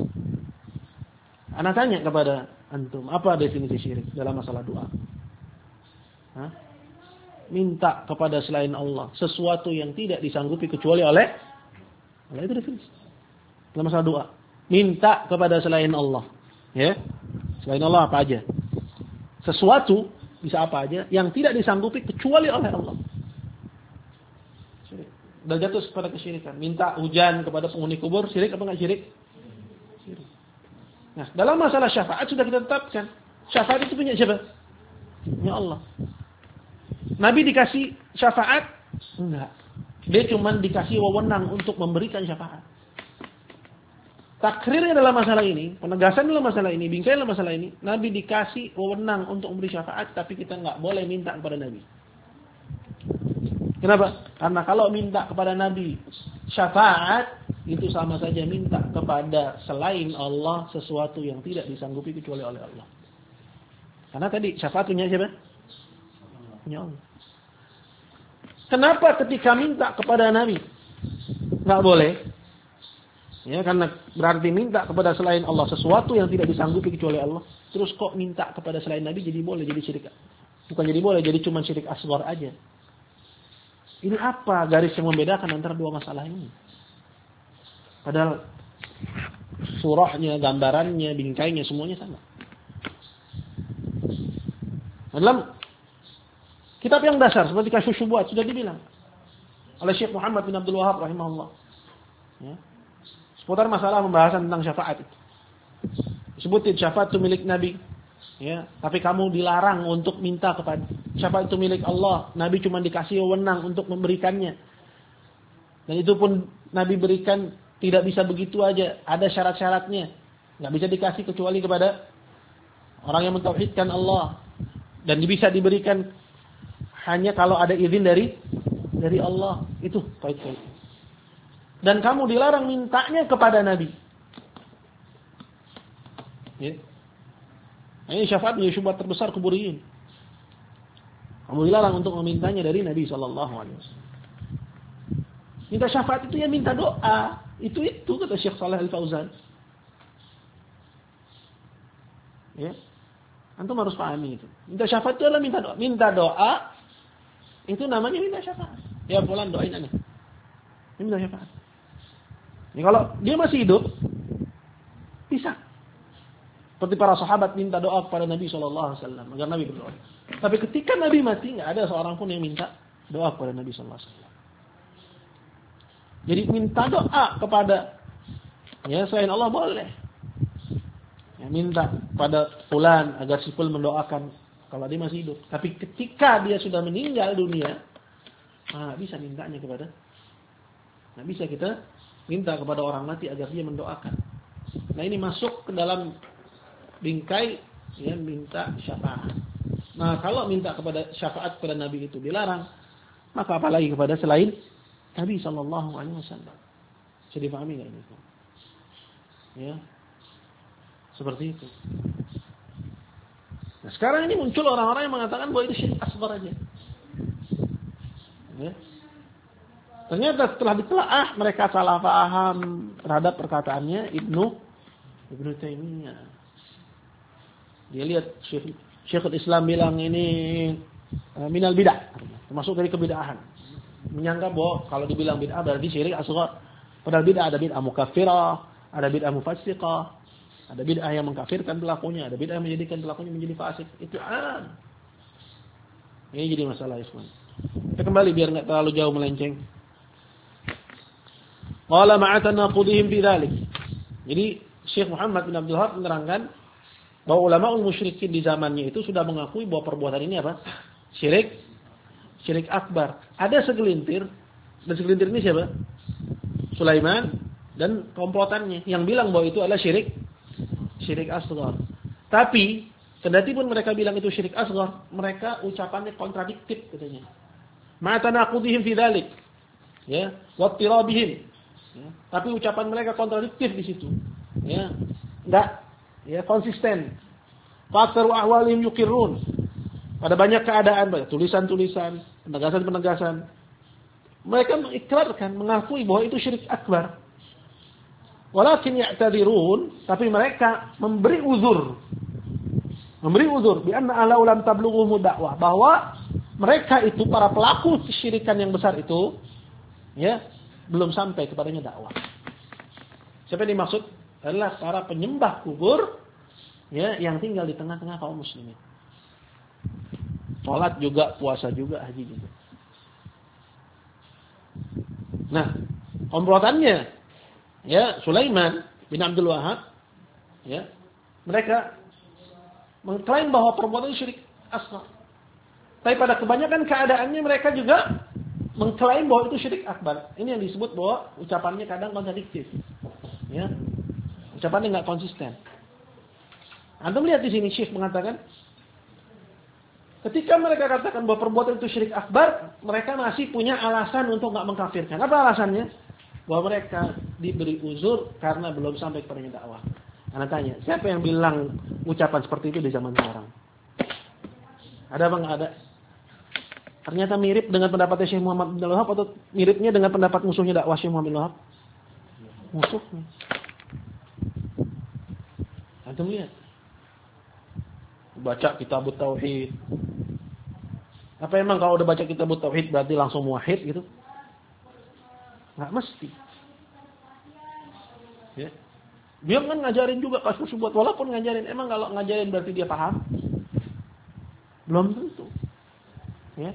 Ana tanya kepada antum, apa definisi syirik dalam masalah doa? Hah? Minta kepada selain Allah sesuatu yang tidak disanggupi kecuali oleh Allah, itu definisi. Dalam masalah doa, minta kepada selain Allah, ya, selain Allah apa aja, sesuatu bisa apa aja yang tidak disanggupi kecuali oleh Allah. Sudah jatuh kepada kesyirikan. Minta hujan kepada penghuni kubur, syirik apa enggak syirik? Syirik. Nah, dalam masalah syafaat sudah kita tetapkan, syafaat itu punya siapa? Punya Allah. Nabi dikasih syafaat? Enggak. Dia cuma dikasih wewenang untuk memberikan syafaat. Takrirnya dalam masalah ini, penegasan dalam masalah ini, bingkai dalam masalah ini, Nabi dikasih wewenang untuk memberi syafaat, tapi kita nggak boleh minta kepada Nabi. Kenapa? Karena kalau minta kepada Nabi syafaat, itu sama saja minta kepada selain Allah sesuatu yang tidak disanggupi kecuali oleh Allah. Karena tadi syafaat punya siapa? Punya Allah. Kenapa ketika minta kepada Nabi nggak boleh? Ya, karena berarti minta kepada selain Allah sesuatu yang tidak disanggupi kecuali Allah. Terus kok minta kepada selain Nabi jadi boleh, jadi syirik? Bukan jadi boleh, jadi cuma syirik asghar aja. Ini apa garis yang membedakan antara dua masalah ini? Padahal surahnya, gambarannya, bingkainya semuanya sama. Dalam kitab yang dasar seperti Kasyfus Syubhat sudah dibilang oleh Syekh Muhammad bin Abdul Wahhab rahimahullah. Ya. Seputar masalah pembahasan tentang syafaat itu. Disebutin syafaat itu milik Nabi. Ya, tapi kamu dilarang untuk minta kepada syafaat itu milik Allah. Nabi cuma dikasih wewenang untuk memberikannya. Dan itu pun Nabi berikan tidak bisa begitu aja. Ada syarat-syaratnya. Nggak bisa dikasih kecuali kepada orang yang mentauhidkan Allah. Dan bisa diberikan hanya kalau ada izin dari Allah. Itu baik-baik. Dan kamu dilarang mintanya kepada Nabi. Ya. Ini syafaat menjadi syubhat terbesar kuburiyin. Kamu dilarang untuk memintanya dari Nabi SAW. Minta syafaat itu ya minta doa. Itu kata Syekh Shalih Al-Fauzan. Ya. Antum harus pahami itu. Minta syafaat itu adalah minta doa. Minta doa itu namanya minta syafaat. Ya fulan doain aneh. Ini minta syafaat. Ya, kalau dia masih hidup, bisa. Seperti para sahabat minta doa kepada Nabi SAW agar Nabi berdoa. Tapi ketika Nabi mati, nggak ada seorang pun yang minta doa kepada Nabi SAW. Jadi minta doa kepada selain Allah boleh. Ya, minta pada fulan agar si fulan mendoakan kalau dia masih hidup. Tapi ketika dia sudah meninggal dunia, nggak bisa mintanya kepada. Nggak bisa kita minta kepada orang mati agar dia mendoakan. Nah, ini masuk ke dalam bingkai minta syafaat. Nah, kalau minta kepada syafaat kepada Nabi itu dilarang, maka apalagi kepada selain Nabi sallallahu alaihi wasallam. Bisa dipahami enggak ini? Ya. Seperti itu. Nah, sekarang ini muncul orang-orang yang mengatakan bahwa itu syirik asghar aja. Ya. Ternyata setelah ditelaah mereka salah paham terhadap perkataannya Ibnu Taimiyah. Dia lihat Syekhul Islam bilang ini minal bid'ah, termasuk dari kebid'ahan. Menyangka bahwa kalau dibilang bid'ah berarti syirik asghar. Padahal bid'ah ada bid'ah mukaffirah, ada bid'ah mufassiqah, ada bid'ah yang mengkafirkan pelakunya, ada bid'ah yang menjadikan pelakunya menjadi fasik. Itu ini jadi masalah ikhwan. Kita kembali biar enggak terlalu jauh melenceng. Qala ma'atana qudihim bidzalik. Jadi Syekh Muhammad bin Abdul Wahab menerangkan bahwa ulama musyrikin di zamannya itu sudah mengakui bahwa perbuatan ini apa? Syirik akbar. Ada segelintir, dan segelintir ini siapa? Sulaiman dan komplotannya yang bilang bahwa itu adalah syirik asghar. Tapi kendati pun mereka bilang itu syirik asghar, mereka ucapannya kontradiktif katanya. Ma tanaqudihim fi dzalik. Ya, wa tirabihim. Ya, tapi ucapan mereka kontradiktif di situ. Ya, enggak konsisten. Faktor ahwalim yukirun. Pada banyak keadaan, banyak tulisan-tulisan, penegasan-penegasan. Mereka mengikrarkan, mengakui bahwa itu syirik akbar. Walakin ya'tadirun, tapi mereka memberi uzur. Bi anna alau lam tablughuhum dakwah, bahwa mereka itu para pelaku kesyirikan yang besar itu belum sampai kepadanya dakwah. Siapa yang dimaksud? Adalah para penyembah kubur yang tinggal di tengah-tengah kaum muslimin. Salat juga, puasa juga, haji juga. Nah, komplotannya Sulaiman bin Abdul Wahab mereka mengklaim bahwa perbuatan itu syirik asghar. Tapi pada kebanyakan keadaannya mereka juga mengklaim bahwa itu syirik akbar. Ini yang disebut bahwa ucapannya kadang kontradiktif. Ucapannya enggak konsisten. Antum lihat di sini Syekh mengatakan ketika mereka katakan bahwa perbuatan itu syirik akbar, mereka masih punya alasan untuk enggak mengkafirkan. Apa alasannya? Bahwa mereka diberi uzur karena belum sampai kepada dakwah. Anda tanya, siapa yang bilang ucapan seperti itu di zaman sekarang? Ada apa enggak ada? Ternyata mirip dengan pendapatnya Syekh Muhammad bin Abdul Wahab atau miripnya dengan pendapat musuhnya dakwah Syekh Muhammad bin Abdul Wahab? Musuhnya. Antum lihat. Baca kitab tauhid. Apa emang kalau udah baca kitab tauhid berarti langsung muwahhid gitu? Enggak mesti. Ya. Dia kan ngajarin juga kasus buat walaupun ngajarin, emang kalau ngajarin berarti dia paham? Belum tentu. Ya.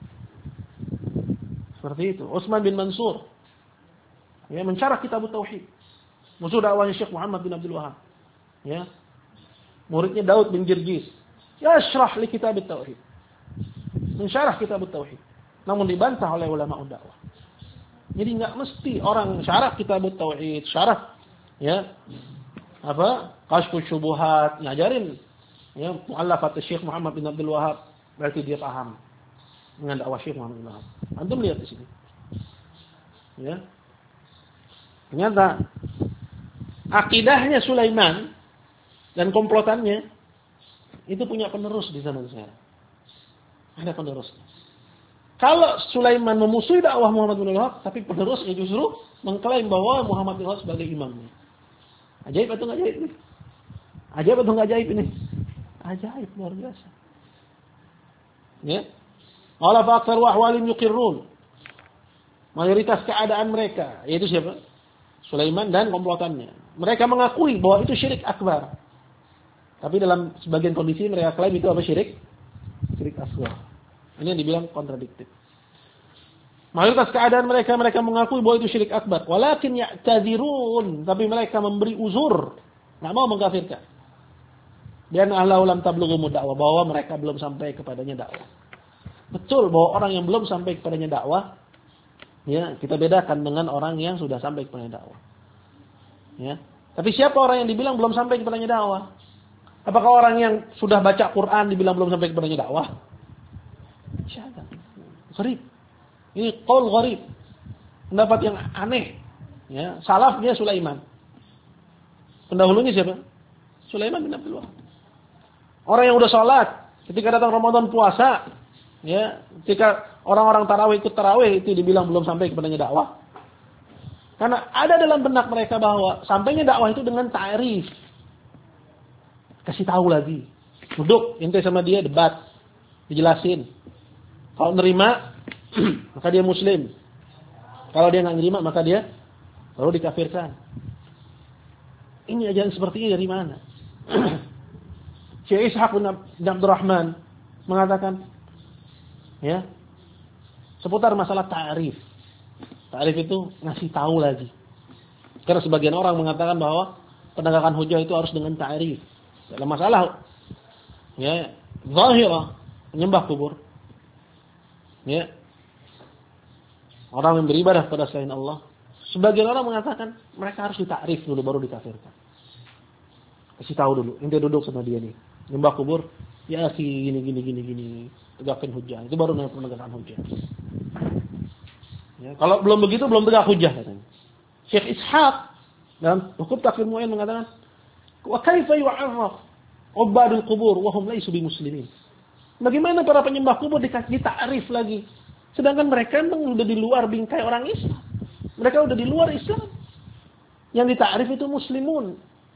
Seperti itu. Utsman bin Mansur mencarah kitab tauhid. Musuh dakwahnya Syekh Muhammad bin Abdul Wahab. Muridnya Daud bin Jirjis. Yashrah li kitab tauhid. Mensyarah kitab tauhid. Namun dibantah oleh ulama dakwah. Jadi enggak mesti orang syarah kitab tauhid, syarah Kashfus Syubuhat, ngajarin muallafat Syekh Muhammad bin Abdul Wahab, berarti dia paham dengan dakwah Syekh Muhammad bin Wahab. Antum lihat di sini. Ternyata akidahnya Sulaiman dan komplotannya itu punya penerus di zaman sekarang. Ada penerusnya. Kalau Sulaiman memusuhi dakwah Muhammad bin Wahab, tapi penerusnya justru mengklaim bahwa Muhammad bin Wahab sebagai imamnya. Ajaib atau enggak ajaib ini? Ajaib atau enggak ajaib ini? Ajaib, luar biasa. Qala fa aktsar ahwalin yuqirrun. Mayoritas keadaan mereka, yaitu siapa? Sulaiman dan komplotannya. Mereka mengakui bahwa itu syirik akbar. Tapi dalam sebagian kondisi mereka klaim itu apa syirik? Syirik asghar. Ini yang dibilang kontradiktif. Mayoritas keadaan mereka mengakui bahwa itu syirik akbar. Walakin ya'tadzirun, tapi mereka memberi uzur, enggak mau mengkafirkan. Dan Allahu lam tablughu dakwah, bahwa mereka belum sampai kepadanya dakwah. Betul bahwa orang yang belum sampai kepadanya dakwah, ya, kita bedakan dengan orang yang sudah sampai kepadanya dakwah. Ya. Tapi siapa orang yang dibilang belum sampai kepadanya dakwah? Apakah orang yang sudah baca Quran dibilang belum sampai kepadanya dakwah? Siapa? Gharib. Ini qaul gharib. Pendapat yang aneh. Ya, salafnya Sulaiman. Pendahulunya siapa? Sulaiman bin Abdul Wahab. Orang yang udah sholat, ketika datang Ramadan puasa, ya, ketika orang-orang tarawih ikut tarawih, itu dibilang belum sampai kepadanya dakwah. Karena ada dalam benak mereka bahwa sampainya dakwah itu dengan ta'rif. Kasih tahu lagi. Duduk, ente sama dia debat, dijelasin. Kalau nerima, maka dia muslim. Kalau dia nggak nerima, maka dia baru dikafirkan. Ini ajaran seperti ini dari mana? Syekh Ishaq bin Abdurrahman mengatakan, ya, seputar masalah ta'rif. Ta'rif itu ngasih tahu lagi. Karena sebagian orang mengatakan bahwa penegakan hujah itu harus dengan ta'rif. Dalam masalah, ya, zahirah, menyembah kubur, ya, orang yang beribadah pada selain Allah. Sebagian orang mengatakan mereka harus ditakrif dulu baru dikafirkan. Kasih tahu dulu, ente duduk sama dia nih, nyembah kubur, ya si gini, tegakkan hujah. Itu baru namanya penegakan hujah. Ya, kalau belum begitu belum tegak hujah katanya. Syekh Ishaq dalam hukum takwil mu'ayyan mengatakan, wa kaifa yu'arraf ubadul qubur wa hum laysu bimuslimin. Bagaimana para penyembah kubur ditakrif lagi? Sedangkan mereka memang sudah di luar bingkai orang Islam. Mereka sudah di luar Islam. Yang ditakrif itu muslimun.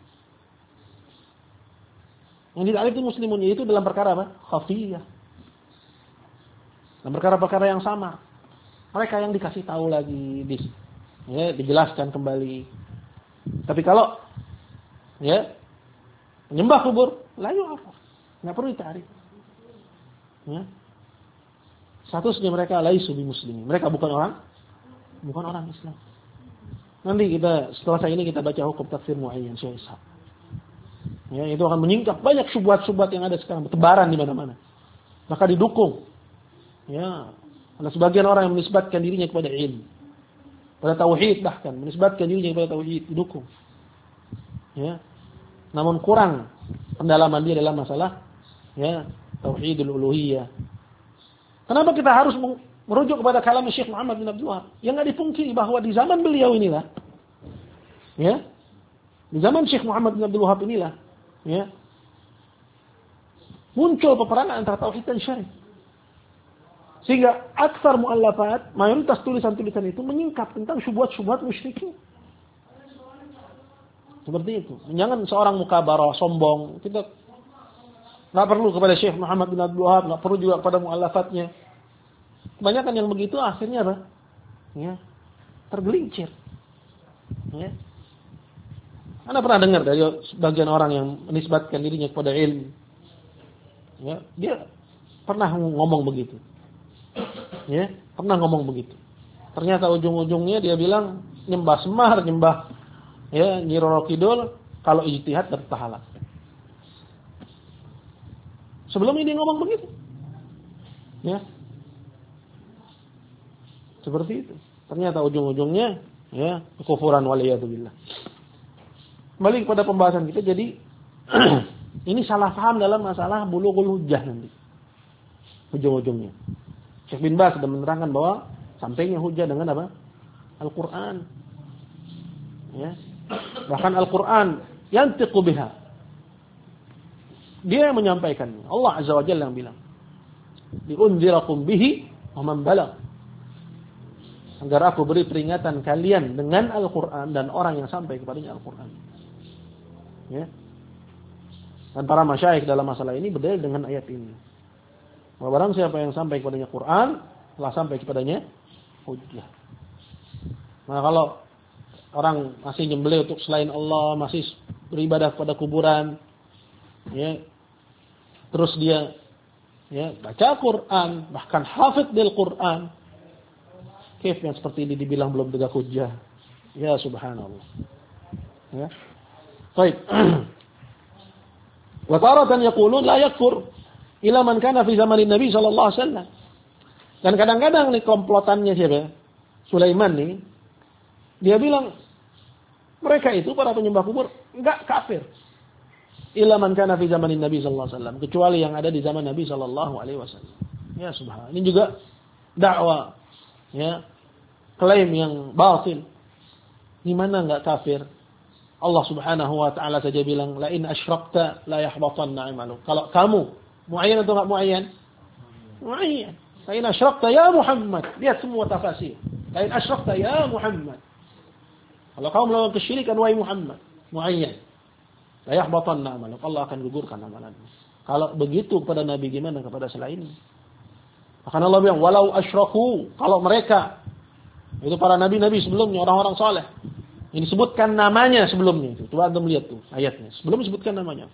Yang ditakrif itu muslimun, yaitu dalam perkara apa? Khafiyah. Dalam perkara-perkara yang sama. Mereka yang dikasih tahu lagi, ya, dijelaskan kembali. Tapi kalau, ya, menyembah kubur, la yu'arraf. Enggak perlu ditakrif. Ya. Statusnya mereka laisu bi muslimin. Mereka bukan orang Islam. Nanti setelah ini kita baca hukum takfir muayyan Syekh Ishaq. Ya, itu akan menyingkap banyak syubhat-syubhat yang ada sekarang bertebaran di mana-mana. Maka didukung. Ya, ada sebagian orang yang menisbatkan dirinya kepada ilmu, pada tauhid, bahkan menisbatkan dirinya kepada tauhid, didukung. Ya. Namun kurang pendalaman dia dalam masalah, ya, tauhidul uluhiyah. Kenapa kita harus merujuk kepada kalam Syekh Muhammad bin Abdul Wahab? Yang enggak dipungkiri bahwa di zaman beliau inilah, ya, di zaman Syekh Muhammad bin Abdul Wahab inilah, ya, muncul peperangan antara tauhid dan syirik. Sehingga aksar muallafat, mayoritas tulisan-tulisan itu menyingkap tentang syubhat-syubhat musyrikin. Seperti itu. Jangan seorang mukabarah, sombong. Kita nggak perlu kepada Syekh Muhammad bin Abdul Wahab, nggak perlu juga kepada muallafatnya. Kebanyakan yang begitu akhirnya apa? Ya, tergelincir. Ya. Anda pernah dengar dari sebagian orang yang menisbatkan dirinya kepada ilmu? Ya, dia pernah ngomong begitu. Ya, pernah ngomong begitu. Ternyata ujung-ujungnya dia bilang nyembah Semar, nyembah, ya, Nyi Roro Kidul, kalau ijtihad berpahala. Sebelum ini ngomong begitu. Ya. Seperti itu. Ternyata ujung-ujungnya, ya, kekufuran waliyadzubillah. Kembali kepada pembahasan kita, jadi ini salah paham dalam masalah bulughul hujjah nanti. Ujung-ujungnya. Syekh bin Baz sudah menerangkan bahwa sampainya hujjah dengan apa? Al-Quran. Ya. Bahkan Al-Quran yantiqu biha. Dia yang menyampaikannya. Allah Azza wa Jalla yang bilang. Liunzirakum bihi wa man balagh. Agar aku beri peringatan kalian dengan Al-Quran dan orang yang sampai kepadanya Al-Quran. Ya. Dan para masyayikh dalam masalah ini berdalil dengan ayat ini. Bahwa barang siapa yang sampai kepadanya Quran, telah sampai kepadanya hujjah. Nah, kalau orang masih nyembelih untuk selain Allah, masih beribadah pada kuburan, ya. Terus dia ya baca Quran, bahkan hafidh bil Quran. Kif yang seperti ini dibilang belum tegak hujjah. Ya subhanallah. Ya. Baik. Wa taratan yaqulun la yakfur ila man kana fi zamanin Nabi sallallahu alaihi wasallam. Dan kadang-kadang nih komplotannya siapa? Sulaiman nih. Dia bilang mereka itu para penyembah kubur enggak kafir. Illa man kana fi zamanin Nabi sallallahu alaihi wasallam, kecuali yang ada di zaman Nabi sallallahu alaihi wasallam. Ya subhanallah. Ini juga dakwah ya, klaim yang batil. Di mana enggak kafir? Allah Subhanahu wa taala saja bilang la in asyrakta la yahbatanna 'amaluk. Kalau kamu muayyan atau enggak muayyan? Muayyan. La in asyrakta ya Muhammad. Lihat semua tafsir. La in asyrakta ya Muhammad. Kalau kamu melakukan kesyirikan wahai Muhammad, muayyan. La yahbatanna 'amaluk. Allah akan gugurkan amalanmu. Kalau begitu kepada nabi gimana kepada selainnya? Maka Allah bilang walau asyraku, kalau mereka itu para nabi-nabi sebelumnya, orang-orang saleh. Ini disebutkan namanya sebelumnya itu. Coba antum lihat tuh ayatnya. Sebelum disebutkan namanya.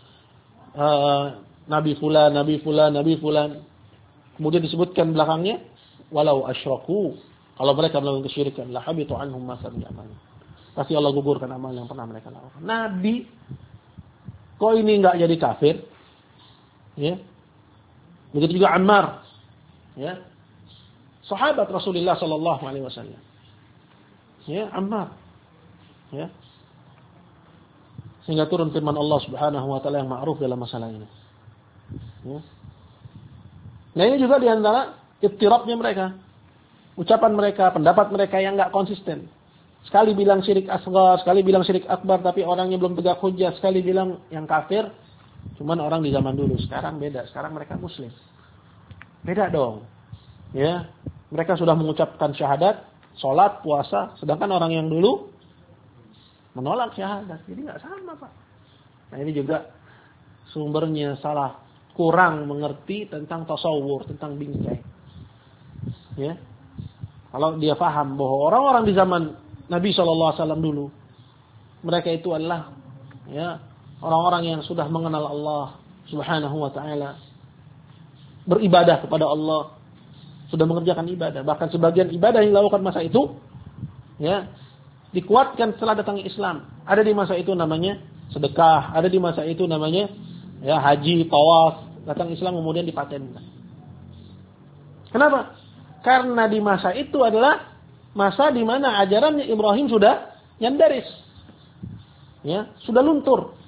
Nabi fulan, nabi fulan, nabi fulan. Kemudian disebutkan belakangnya walau asyraku. Kalau mereka melakukan kesyirikan, la habitu anhum ma kanu ya'malun. Pasti Allah gugurkan amal yang pernah mereka lakukan. Nabi kok ini enggak jadi kafir? Ya. Begitu juga Ammar. Ya. Sahabat Rasulullah sallallahu alaihi wasallam. Ya, Ammar. Ya. Sehingga turun firman Allah Subhanahu wa taala yang ma'ruf dalam masalah ini. Ya. Nah, ini juga di antara ittirabnya mereka. Ucapan mereka, pendapat mereka yang enggak konsisten. Sekali bilang syirik asghar, sekali bilang syirik akbar, tapi orangnya belum tegak hujjah, sekali bilang yang kafir cuman orang di zaman dulu. Sekarang beda, sekarang mereka muslim. Beda dong. Ya. Mereka sudah mengucapkan syahadat, salat, puasa, sedangkan orang yang dulu menolak syahadat. Jadi enggak sama, Pak. Nah, ini juga sumbernya salah, kurang mengerti tentang tasawur, tentang bingkai. Ya. Kalau dia paham bahwa orang-orang di zaman Nabi SAW dulu, mereka itu adalah ya, orang-orang yang sudah mengenal Allah Subhanahu wa taala, beribadah kepada Allah, sudah mengerjakan ibadah. Bahkan sebagian ibadah yang dilakukan masa itu ya, dikuatkan setelah datangnya Islam. Ada di masa itu namanya sedekah, ada di masa itu namanya ya haji, tawaf. Datang Islam kemudian dipatenkan. Kenapa? Karena di masa itu adalah masa di mana ajarannya Ibrahim sudah nyandaris. Ya, sudah luntur.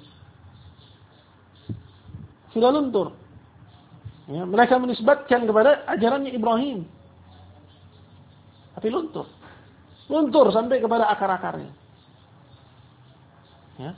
Sudah luntur. Ya, mereka menisbatkan kepada ajarannya Ibrahim. Tapi luntur. Luntur sampai kepada akar-akarnya. Ya.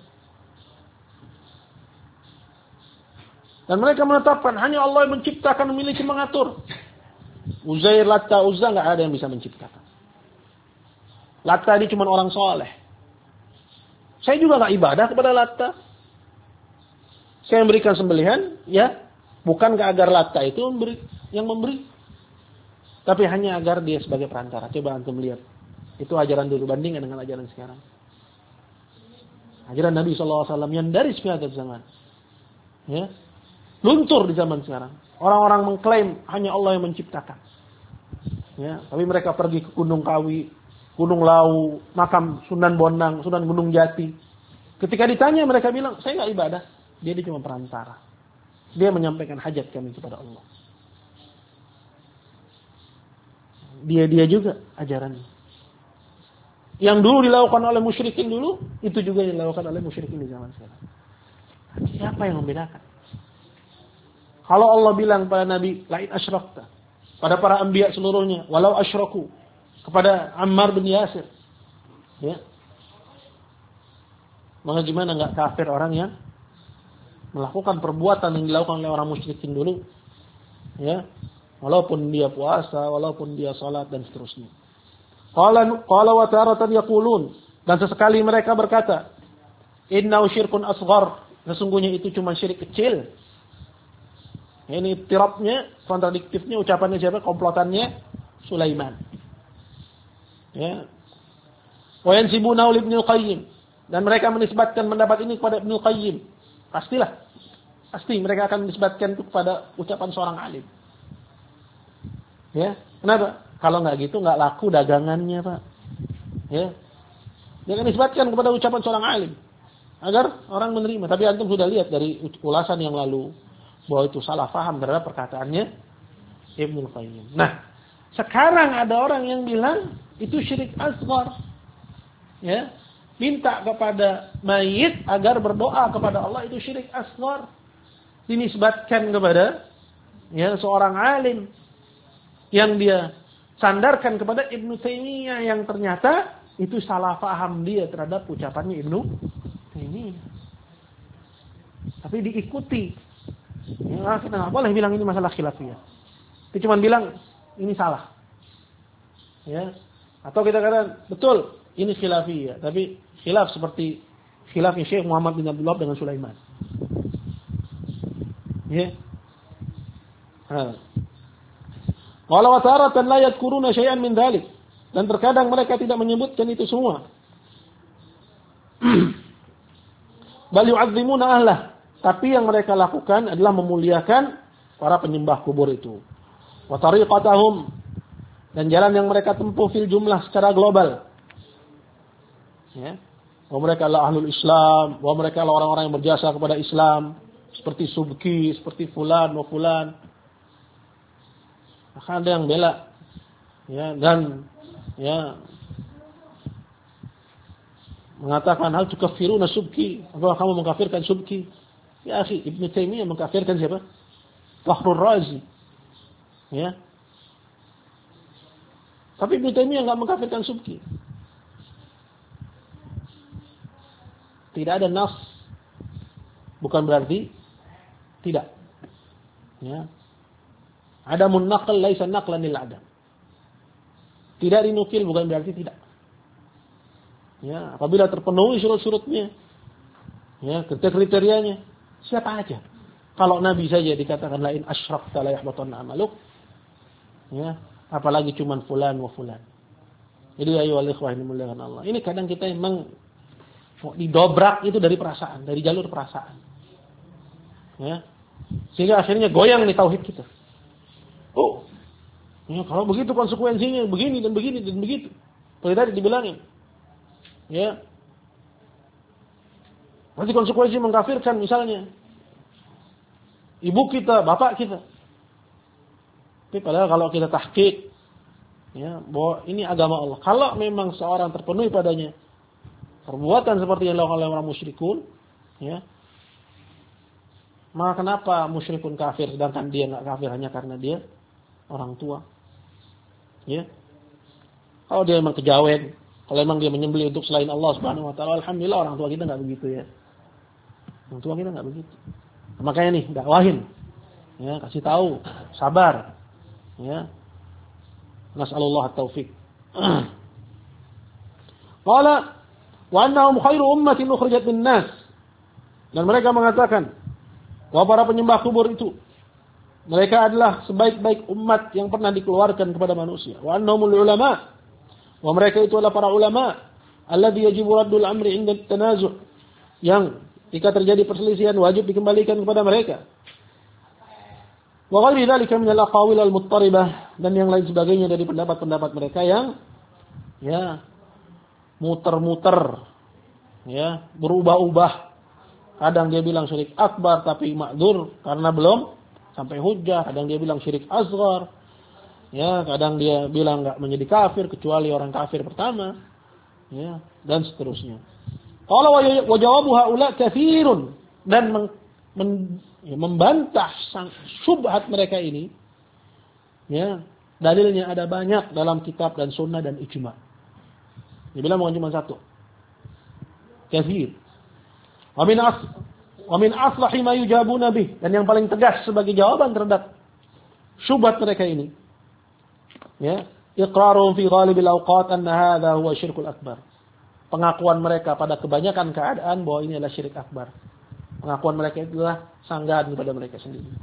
Dan mereka menetapkan hanya Allah yang menciptakan, memiliki, mengatur. Uzair, Latta, Uzza enggak ada yang bisa menciptakan. Latta ini cuma orang soleh. Saya juga enggak ibadah kepada Latta. Saya memberikan sembelihan, ya, bukan agar Latta itu yang memberi, tapi hanya agar dia sebagai perantara. Coba antum lihat. Itu ajaran dulu, bandingkan dengan ajaran sekarang. Ajaran Nabi SAW yang dari sekian zaman. Ya. Luntur di zaman sekarang. Orang-orang mengklaim hanya Allah yang menciptakan. Ya. Tapi mereka pergi ke Gunung Kawi, Gunung Lawu, makam Sunan Bonang, Sunan Gunung Jati. Ketika ditanya mereka bilang, saya nggak ibadah. Dia cuma perantara. Dia menyampaikan hajat kami kepada Allah. Dia juga ajarannya. Yang dulu dilakukan oleh musyrikin dulu, itu juga yang dilakukan oleh musyrikin di zaman sekarang. Siapa yang membedakan? Kalau Allah bilang pada Nabi, lain asyrakta. Pada para anbiya seluruhnya, walau asyraku. Kepada Ammar bin Yasir. Ya. Maka gimana enggak kafir orang yang melakukan perbuatan yang dilakukan oleh orang musyrikin dulu. Ya. Walaupun dia puasa, walaupun dia salat dan seterusnya. Qala wa taratan yaqulun, dan sesekali mereka berkata, innahu syirkun asghar, sesungguhnya itu cuma syirik kecil. Ini tirabnya, kontradiktifnya ucapannya siapa? Komplotannya Sulaiman. Ya. Wa yansibuna li Ibnu Qayyim, dan mereka menisbatkan pendapat ini kepada Ibnu Qayyim. Pasti mereka akan menisbatkan itu kepada ucapan seorang alim. Ya, kenapa? Kalau nggak gitu nggak laku dagangannya, Pak. Ya. Dia akan menisbatkan kepada ucapan seorang alim agar orang menerima. Tapi antum sudah lihat dari ulasan yang lalu bahwa itu salah faham terhadap perkataannya Ibnu Qayyim. Nah, sekarang ada orang yang bilang itu syirik asghar. Ya. Minta kepada mayit agar berdoa kepada Allah itu syirik asghar. Dinisbatkan kepada seorang alim yang dia sandarkan kepada Ibnu Taimiyah yang ternyata itu salah faham dia terhadap ucapannya Ibnu Taimiyah. Tapi diikuti. Ya, kita nggak boleh bilang ini masalah khilafiyah. Kita cuma bilang ini salah. Ya. Atau kita katakan betul ini khilafiyah, tapi khilaf seperti khilafnya Syekh Muhammad bin Abdullah dengan Sulaiman. Ya. Walau taratan la yadhkuruna syai'an min dzalik. Dan terkadang mereka tidak menyebutkan itu semua. Bal yu'azzimuna ahlah. Tapi yang mereka lakukan adalah memuliakan para penyembah kubur itu. Wa tariqatahum, dan jalan yang mereka tempuh fil jumlah secara global. Ya. Bahwa mereka adalah ahlul Islam, bahwa mereka adalah orang-orang yang berjasa kepada Islam, seperti Subki, seperti fulan wa fulan. Maka ada yang bela, ya, dan mengatakan hal tukafiruna Subki, apakah kamu mengkafirkan Subki? Ya akhi, Ibnu Taimiyah mengkafirkan siapa? Fakhrur Razi. Ya. Tapi Ibnu Taimiyah enggak mengkafirkan Subki. Tidak ada nas, bukan berarti tidak. Ya. Adamun naql laisa naqlan lil adam. Tidak dinukil bukan berarti tidak. Ya, apabila terpenuhi syarat-syaratnya, ya, kriterianya, siapa aja. Kalau Nabi saja dikatakan lain asyrakta la yahbatanna amaluk. Ya, apalagi cuman fulan wa fulan. Jadi ayo wal ikhwah dimuliakan Allah. Ini kadang kita memang didobrak itu dari perasaan, dari jalur perasaan. Ya. Sehingga akhirnya goyang nih tauhid kita. Oh, ya, kalau begitu konsekuensinya begini dan begini dan begitu. Seperti tadi dibilangin. Ya. Nanti konsekuensi mengkafirkan misalnya ibu kita, bapak kita. Tapi padahal kalau kita tahqiq, ya, bahwa ini agama Allah. Kalau memang seorang terpenuhi padanya perbuatan seperti yang dilakukan oleh orang musyrikun, ya, maka kenapa musyrikun kafir sedangkan dia nggak kafir hanya karena dia orang tua? Ya. Kalau dia memang kejawen, kalau memang dia menyembelih untuk selain Allah Subhanahu wa taala, alhamdulillah orang tua kita nggak begitu ya. Orang tua kita nggak begitu. Makanya nih dakwahin. Ya, kasih tahu, sabar. Ya. Nas'alullah at-taufik. Qala wa annahum khairu ummatin ukhrijat lin-nas. Dan mereka mengatakan bahwa para penyembah kubur itu mereka adalah sebaik-baik umat yang pernah dikeluarkan kepada manusia. Wa annahumul ulama. Wa mereka itu adalah para ulama alladzi yajibu raddul amri 'inda at-tanazu'. Yang jika terjadi perselisihan wajib dikembalikan kepada mereka. Wa ghairi dzalika min al-aqawil al-muttaribah, dan yang lain sebagainya dari pendapat-pendapat mereka yang ya muter-muter, ya, berubah-ubah. Kadang dia bilang syirik akbar tapi ma'dzur karena belum sampai hujjah, kadang dia bilang syirik asghar. Ya, kadang dia bilang enggak menjadi kafir kecuali orang kafir pertama. Ya, dan seterusnya. Qala wa jawabu haula katsirun, dan membantah syubhat mereka ini. Ya, dalilnya ada banyak dalam kitab dan sunnah dan ijma'. Dia bilang bukan cuma satu. Katsir. Wa min aslahi ma yujabuna bih, dan yang paling tegas sebagai jawaban terhadap syubhat mereka ini, ya, iqraruhum fi ghalibil awqat anna hadha huwa syirkul akbar. Pengakuan mereka pada kebanyakan keadaan bahwa ini adalah syirik akbar. Pengakuan mereka itulah sanggahan kepada mereka sendiri.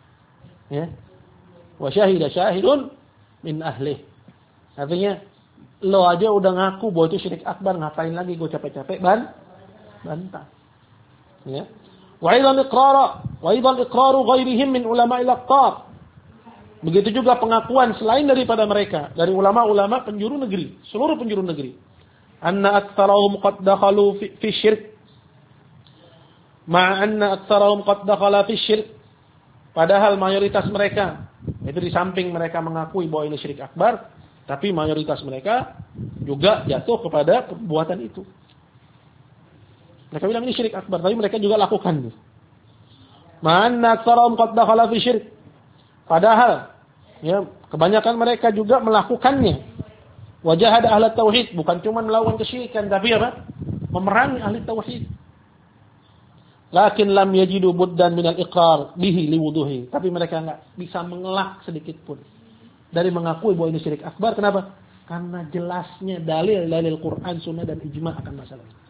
Ya. Wa syahida syahidun min ahlih. Artinya Lo aja udah ngaku bahwa itu syirik akbar, ngapain lagi gue capek-capek bantah. Ya. Wa aidan iqraru ghairihim min ulama'il aqtar. Begitu juga pengakuan selain daripada mereka, dari ulama-ulama penjuru negeri, seluruh penjuru negeri. Anna aktsarahum qad dakhalu fi syirk. Anna aktsarahum qad dakhala fi syirk. Padahal mayoritas mereka, itu di samping mereka mengakui bahwa ini syirik akbar, tapi mayoritas mereka juga jatuh kepada perbuatan itu. Mereka bilang ini syirik akbar, tapi mereka juga lakukan. Anna aktsarahum qad dakhala fi syirk. Padahal ya, kebanyakan mereka juga melakukannya. Wajahada ahli tauhid, bukan cuma melawan kesyirikan, tapi apa? Memerangi ahli tauhid. Lakin lam yajidu buddan minal iqrar bihi liwuduhi. Tapi mereka enggak bisa mengelak sedikit pun dari mengakui bahwa ini syirik akbar. Kenapa? Karena jelasnya dalil Quran, Sunnah dan ijma akan masalah ini.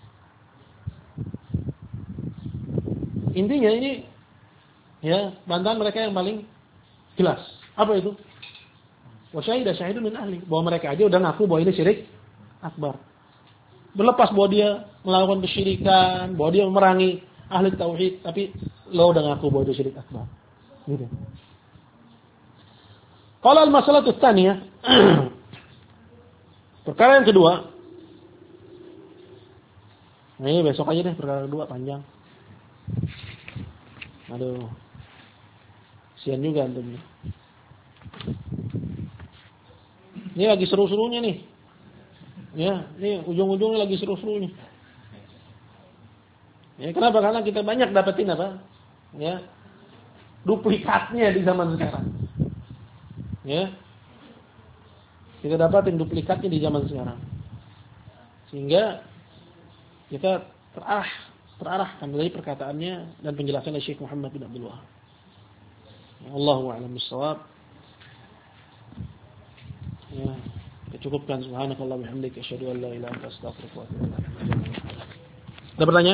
Intinya ini ya, bantahan mereka yang paling jelas. Apa itu? Wa syahidun min ahli, bahwa mereka aja udah ngaku bahwa ini syirik akbar. Berlepas bahwa dia melakukan kesyirikan, bahwa dia memerangi ahli tauhid, tapi lo udah ngaku bahwa itu syirik akbar. Gitu. Qala al-masalatu tsaniyah. Perkara yang kedua. Ini besok aja deh perkara kedua, panjang. Aduh. Sian juga antum. Ini lagi seru-serunya nih. Ya, ini ujung-ujungnya lagi seru-serunya. Ya, kenapa? Karena kita banyak dapetin apa? Ya. Duplikatnya di zaman sekarang. Ya. Kita dapatin duplikatnya di zaman sekarang. Sehingga kita terarahkan dari perkataannya dan penjelasan dari Syekh Muhammad bin Abdul Wahab. Allahu a'lam bissawab. Ya, kita cukupkan. Subhanakallah bihamdika asyhadu an la ilaha illa anta astaghfiruka wa atubu ilaik. Ada pertanyaan?